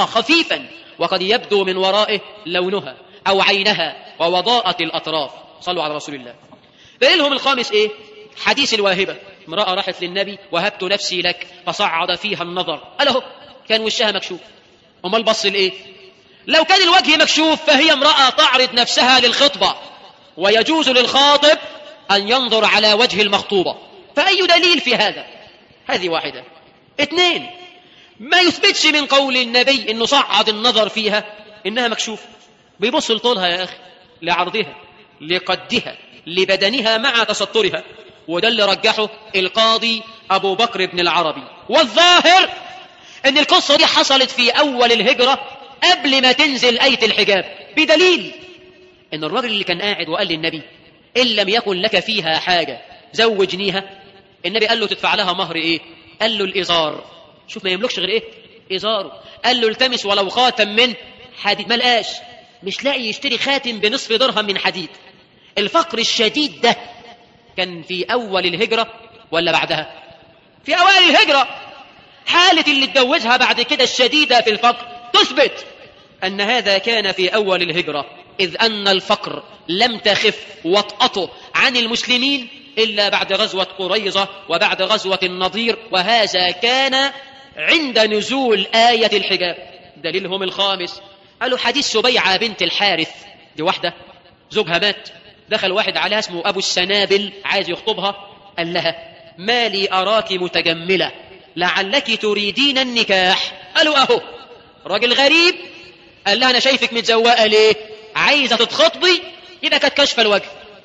وقد يبدو من ورائه لونها أو عينها ووضاءة الأطراف. صلوا على رسول الله. دليلهم الخامس إيه؟ حديث الواهبة، امرأة راحت للنبي: وهبت نفسي لك، فصعد فيها النظر. قال له كان وشها مكشوف، امال بص لإيه؟ لو كان الوجه مكشوف فهي امرأة تعرض نفسها للخطبة، ويجوز للخاطب أن ينظر على وجه المخطوبة، فأي دليل في هذا؟ هذه واحدة. 2، ما يثبتش من قول النبي إنه صعد النظر فيها إنها مكشوف، بيبص لطولها يا أخي، لعرضها، لقدها، لبدنها مع تسترها، وده اللي رجحه القاضي أبو بكر بن العربي. والظاهر إن القصة دي حصلت في أول الهجرة قبل ما تنزل آية الحجاب، بدليل إن الرجل اللي كان قاعد وقال للنبي: إن لم يكن لك فيها حاجة زوجنيها. النبي قال له: تدفع لها مهر إيه؟ قال له: الإزار. شوف، ما يملكش غير إيه؟ إزاره. قال له: التمس ولو خاتم من حديد. ما لقاش، مش لاقي يشتري خاتم بنصف درهم من حديد. الفقر الشديد ده كان في أول الهجرة ولا بعدها؟ في أوائل الهجرة. حالة اللي اتجوزها بعد كده الشديدة في الفقر تثبت أن هذا كان في أول الهجرة، إذ أن الفقر لم تخف وطأته عن المسلمين إلا بعد غزوة قريظة وبعد غزوة النضير، وهذا كان عند نزول آية الحجاب. دليلهم الخامس قالوا حديث سبيعة بنت الحارث، دي واحدة زوجها مات، دخل واحد عليها اسمه أبو السنابل عايز يخطبها، قال لها: ما لي أراك متجملة لعلك تريدين النكاح. قالوا: أهو راجل غريب. قال لها: أنا شايفك متزوقة ليه؟ عايزة تتخطبي؟ يبقى كانت كشف الوجه.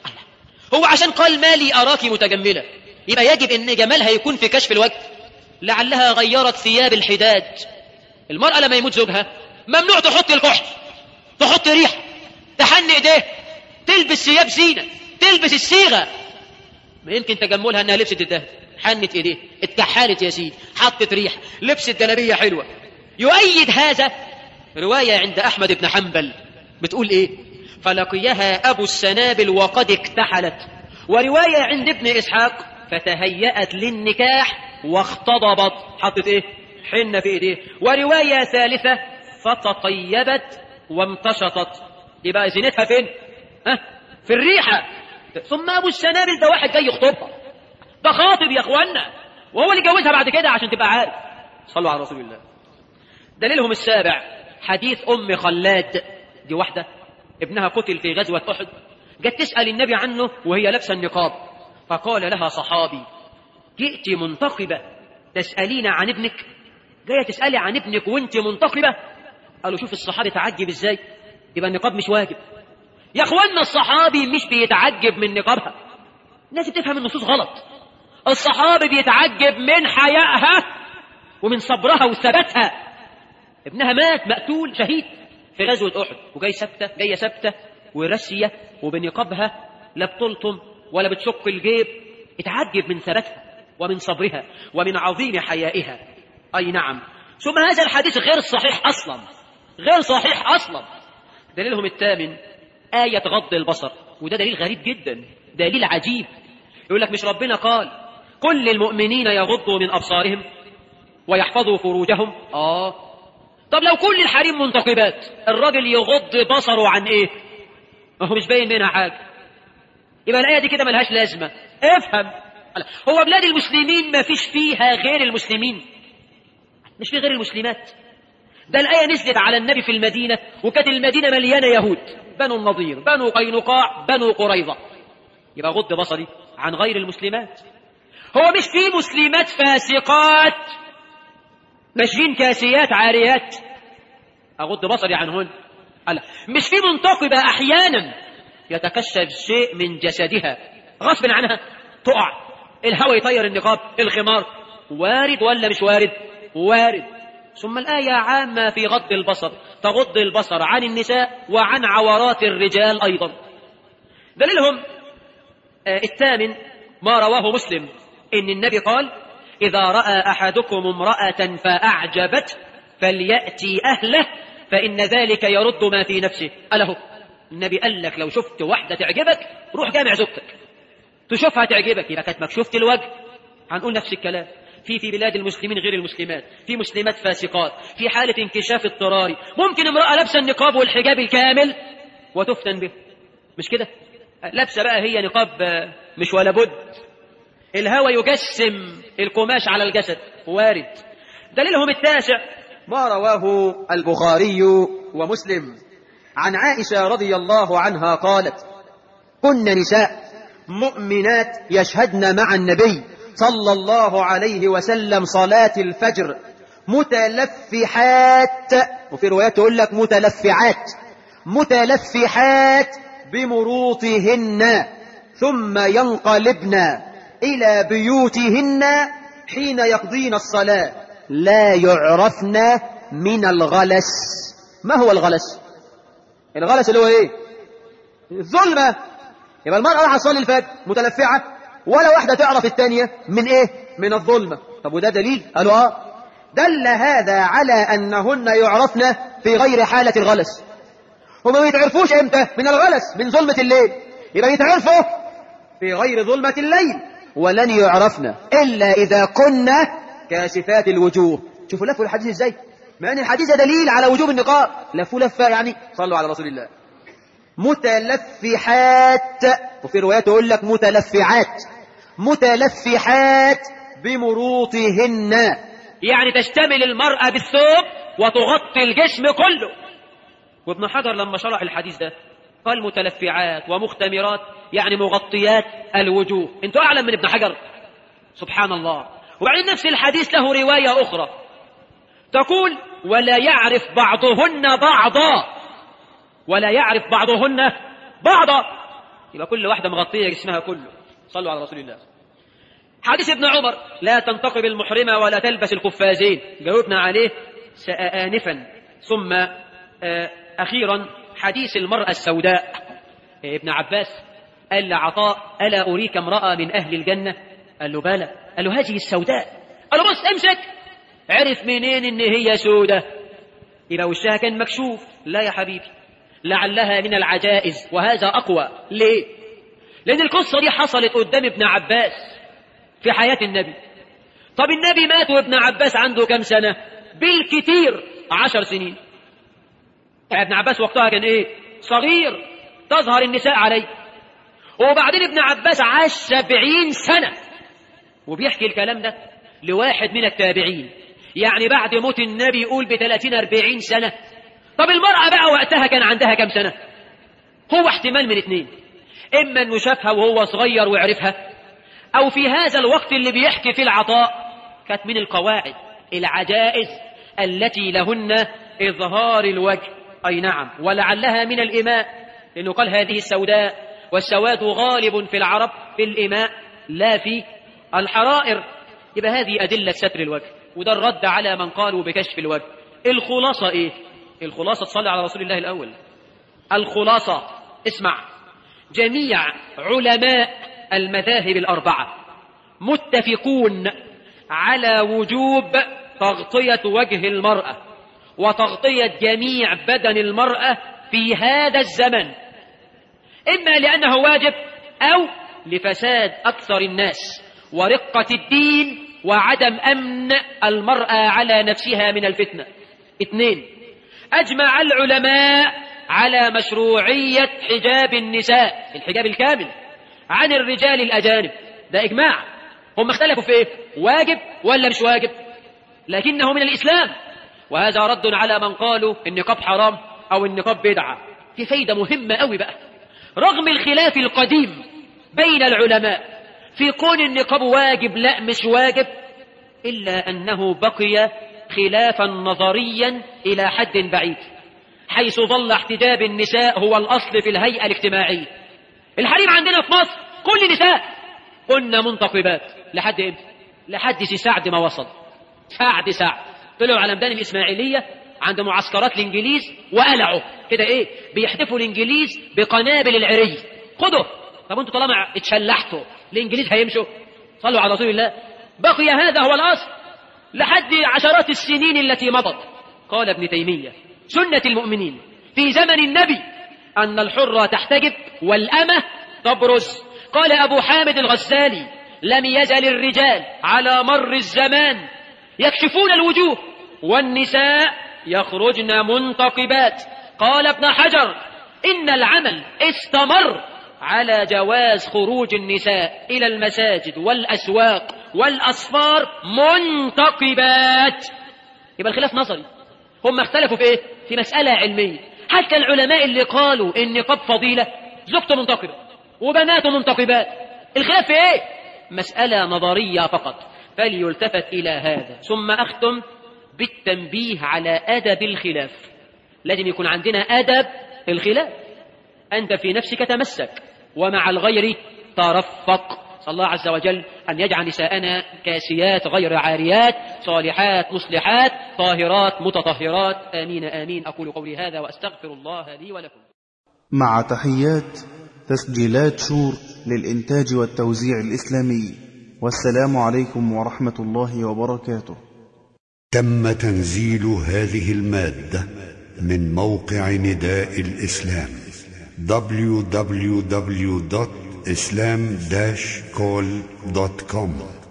هو عشان قال ما لي أراك متجملة يبقى يجب أن جمالها يكون في كشف الوجه؟ لعلها غيرت ثياب الحداد. المرأة لما يموت زوجها ممنوع تحط الكحل، تحط ريحة، تحن ايديه، تلبس ثياب زينة، تلبس الصيغة. ما يمكن تجملها انها لبست الدهب، حنت ايديه، اتكحلت يا سيدي، حطت ريحة، لبست جلابية حلوة. يؤيد هذا رواية عند أحمد بن حنبل بتقول ايه؟ فلقيها أبو السنابل وقد اكتحلت. ورواية عند ابن إسحاق فتهيأت للنكاح واختضبت، حطت ايه؟ حنة في ايديه. ورواية ثالثة فتطيبت وامتشطت. يبقى زينتها فين؟ في الريحة. ثم أبو السنابل ده واحد جاي يخطبها، ده خاطب يا اخوانا، وهو اللي جوزها بعد كده عشان تبقى عارف. صلوا على رسول الله. دليلهم السابع حديث أم خلاد، دي واحدة ابنها قتل في غزوة أحد، جت تسأل النبي عنه وهي لابسة النقاب، فقال لها صحابي: جئت منتقبة تسألين عن ابنك؟ جاية تسألي عن ابنك وانت منتقبة؟ قالوا شوف الصحابي تعجب ازاي، يبقى النقاب مش واجب. يا اخوانا الصحابي مش بيتعجب من نقابها، الناس بتفهم النصوص غلط. الصحابي بيتعجب من حيائها ومن صبرها وثباتها. ابنها مات مقتول شهيد في غزوة أحد، جاية ثابتة ورسية وبنقابها، لا بتلطم ولا بتشق الجيب. اتعجب من ثباتها ومن صبرها ومن عظيم حيائها. أي نعم. ثم هذا الحديث غير صحيح أصلا، غير صحيح أصلا. دليلهم الثامن آية غض البصر، وده دليل غريب جدا، دليل عجيب. يقول لك مش ربنا قال كل المؤمنين يغضوا من أبصارهم ويحفظوا فروجهم؟ طب لو كل الحريم منتقبات الراجل يغض بصره عن ايه؟ ما هو مش باين منها حاجة، يبقى الآية دي كده ملهاش لازمة. افهم، هو بلاد المسلمين ما فيش فيها غير المسلمين؟ مش في غير المسلمات؟ ده الآية نزلت على النبي في المدينة، وكانت المدينة مليانة يهود، بنو النضير، بنو قينقاع، بنو قريظة. يبقى غض بصري عن غير المسلمات. هو مش في مسلمات فاسقات ماشيين كاسيات عاريات أغض بصري عنهن؟ مش في منتقبة أحيانا يتكشف شيء من جسدها غصب عنها، تقع، الهوى يطير النقاب، الخمار، وارد ولا مش وارد؟ وارد. ثم الآية عامة في غض البصر، تغض البصر عن النساء وعن عورات الرجال أيضا. دليلهم الثامن ما رواه مسلم إن النبي قال: إذا رأى أحدكم امرأة فأعجبت فليأتي أهله فإن ذلك يرد ما في نفسه. أله النبي قال لك لو شفت واحدة تعجبك روح جامع زوجتك، تشوفها تعجبك، يبقى كانت مكشوفة الوجه. هنقول نفس الكلام في بلاد المسلمين غير المسلمات، في مسلمات فاسقات، في حالة انكشاف اضطراري ممكن امرأة لابسة النقاب والحجاب الكامل وتفتن به، مش كده؟ لابسة بقى هي نقاب مش ولا بد، الهوى يجسم القماش على الجسد، وارد. دليلهم التاسع ما رواه البخاري ومسلم عن عائشة رضي الله عنها قالت: كن نساء مؤمنات يشهدن مع النبي صلى الله عليه وسلم صلاة الفجر متلفحات، وفي روايات تقول لك متلفحات بمروطهن، ثم ينقلبن إلى بيوتهن حين يقضين الصلاة لا يعرفن من الغلس. ما هو الغلس؟ الغلس اللي هو ايه؟ الظلمة. يبقى المرأة راح تصلي الفجر متلفعة، ولا واحدة تعرف الثانية من ايه؟ من الظلمة. طب وده دليل؟ قالوا دل هذا على أنهن يعرفن في غير حالة الغلس. هما ما يتعرفوش امتى؟ من الغلس، من ظلمة الليل. يبقى يتعرفوا في غير ظلمة الليل، ولن يعرفن إلا إذا كنا كاشفات الوجوه. شوفوا لفوا الحديث ازاي، مع ان الحديث دليل على وجوب النقاب، لفوا لفة يعني. صلوا على رسول الله. متلفحات، وفي روايات يقول لك متلفحات بمروطهن، يعني تشتمل المرأة بالثوب وتغطي الجسم كله. وابن حجر لما شرح الحديث ده قال متلفعات ومختمرات، يعني مغطيات الوجوه. انتوا أعلم من ابن حجر، سبحان الله. وبعدين نفس الحديث له رواية أخرى تقول ولا يعرف بعضهن بعضا، يبقى كل واحدة مغطية جسمها كله. صلوا على رسول الله. حديث ابن عمر لا تنتقب المحرمة ولا تلبس القفازين، جاوبنا عليه آنفا. ثم أخيرا حديث المرأة السوداء. ابن عباس قال لعطاء ألا أريك امرأة من أهل الجنة؟ قال له بلى. قال له هذه السوداء. قال له بص امسك. عرف منين ان هي سودة؟ يبقى وشها كان مكشوف. لا يا حبيبي، لعلها من العجائز، وهذا أقوى. ليه؟ لأن القصة دي حصلت قدام ابن عباس في حياة النبي. طب النبي مات وابن عباس عنده كم سنة؟ بالكتير 10 سنين. ابن عباس وقتها كان ايه؟ صغير، تظهر النساء عليه. وبعدين ابن عباس عاش 70 سنة وبيحكي الكلام ده لواحد من التابعين، يعني بعد موت النبي يقول ب30-40 سنة. طب المرأة بقى وقتها كان عندها كم سنة؟ هو احتمال من 2، إما أنه شافها وهو صغير وعرفها، أو في هذا الوقت اللي بيحكي فيه العطاء كانت من القواعد العجائز التي لهن إظهار الوجه. أي نعم، ولعلها من الإماء، لأنه قال هذه السوداء، والسواد غالب في العرب في الإماء لا في الحرائر. يبقى هذه أدلة ستر الوجه، وده الرد على من قالوا بكشف الوجه. الخلاصة إيه؟ الخلاصة تصلي على رسول الله الأول. الخلاصة اسمع، جميع علماء المذاهب الأربعة متفقون على وجوب تغطية وجه المرأة وتغطية جميع بدن المرأة في هذا الزمن، إما لأنه واجب أو لفساد أكثر الناس ورقة الدين وعدم أمن المرأة على نفسها من الفتنة. 2، أجمع العلماء على مشروعية حجاب النساء، الحجاب الكامل، عن الرجال الأجانب. ده إجماع. هم اختلفوا في إيه؟ واجب ولا مش واجب؟ لكنه من الإسلام، وهذا رد على من قالوا النقاب حرام أو النقاب بدعة. في فايدة مهمة قوي بقى، رغم الخلاف القديم بين العلماء في كون النقاب واجب لا مش واجب، إلا أنه بقي خلافا نظريا إلى حد بعيد، حيث ظل احتجاب النساء هو الأصل في الهيئة الاجتماعية. الحريم عندنا في مصر كل نساء كنا منتقبات لحد إمتى؟ لحد سعد ما وصل. سعد طلعوا على ميدان الإسماعيلية عند معسكرات الإنجليز وقلعوا كده إيه؟ بيحتفوا الإنجليز بقنابل العري. خدوا. طب أنتوا طالما اتشلحتوا الإنجليز هيمشوا؟ صلوا على رسول الله. بقي هذا هو الأصل لحد عشرات السنين التي مضت. قال ابن تيمية سنة المؤمنين في زمن النبي أن الحرة تحتجب والأمة تبرز، قال أبو حامد الغزالي: لم يزل الرجال على مر الزمان يكشفون الوجوه والنساء يخرجن منتقبات. قال ابن حجر: إن العمل استمر على جواز خروج النساء إلى المساجد والأسواق والأسفار منتقبات. يبقى الخلاف نظري، هم اختلفوا في إيه؟ في مسألة علمية. حتى العلماء اللي قالوا النقاب فضيلة زوجته منتقبة وبناته منتقبات، الخلاف في إيه؟ مسألة نظرية فقط، فليلتفت إلى هذا. ثم أختم بالتنبيه على أدب الخلاف. لازم يكون عندنا أدب الخلاف. أنت في نفسك تمسك ومع الغير ترفق. صلى الله عز وجل أن يجعل نساءنا كاسيات غير عاريات، صالحات مصلحات، طاهرات متطهرات. آمين آمين. أقول قولي هذا وأستغفر الله لي ولكم. مع تحيات تسجيلات شور للإنتاج والتوزيع الإسلامي. والسلام عليكم ورحمة الله وبركاته. تم تنزيل هذه المادة من موقع نداء الإسلام www.islam-call.com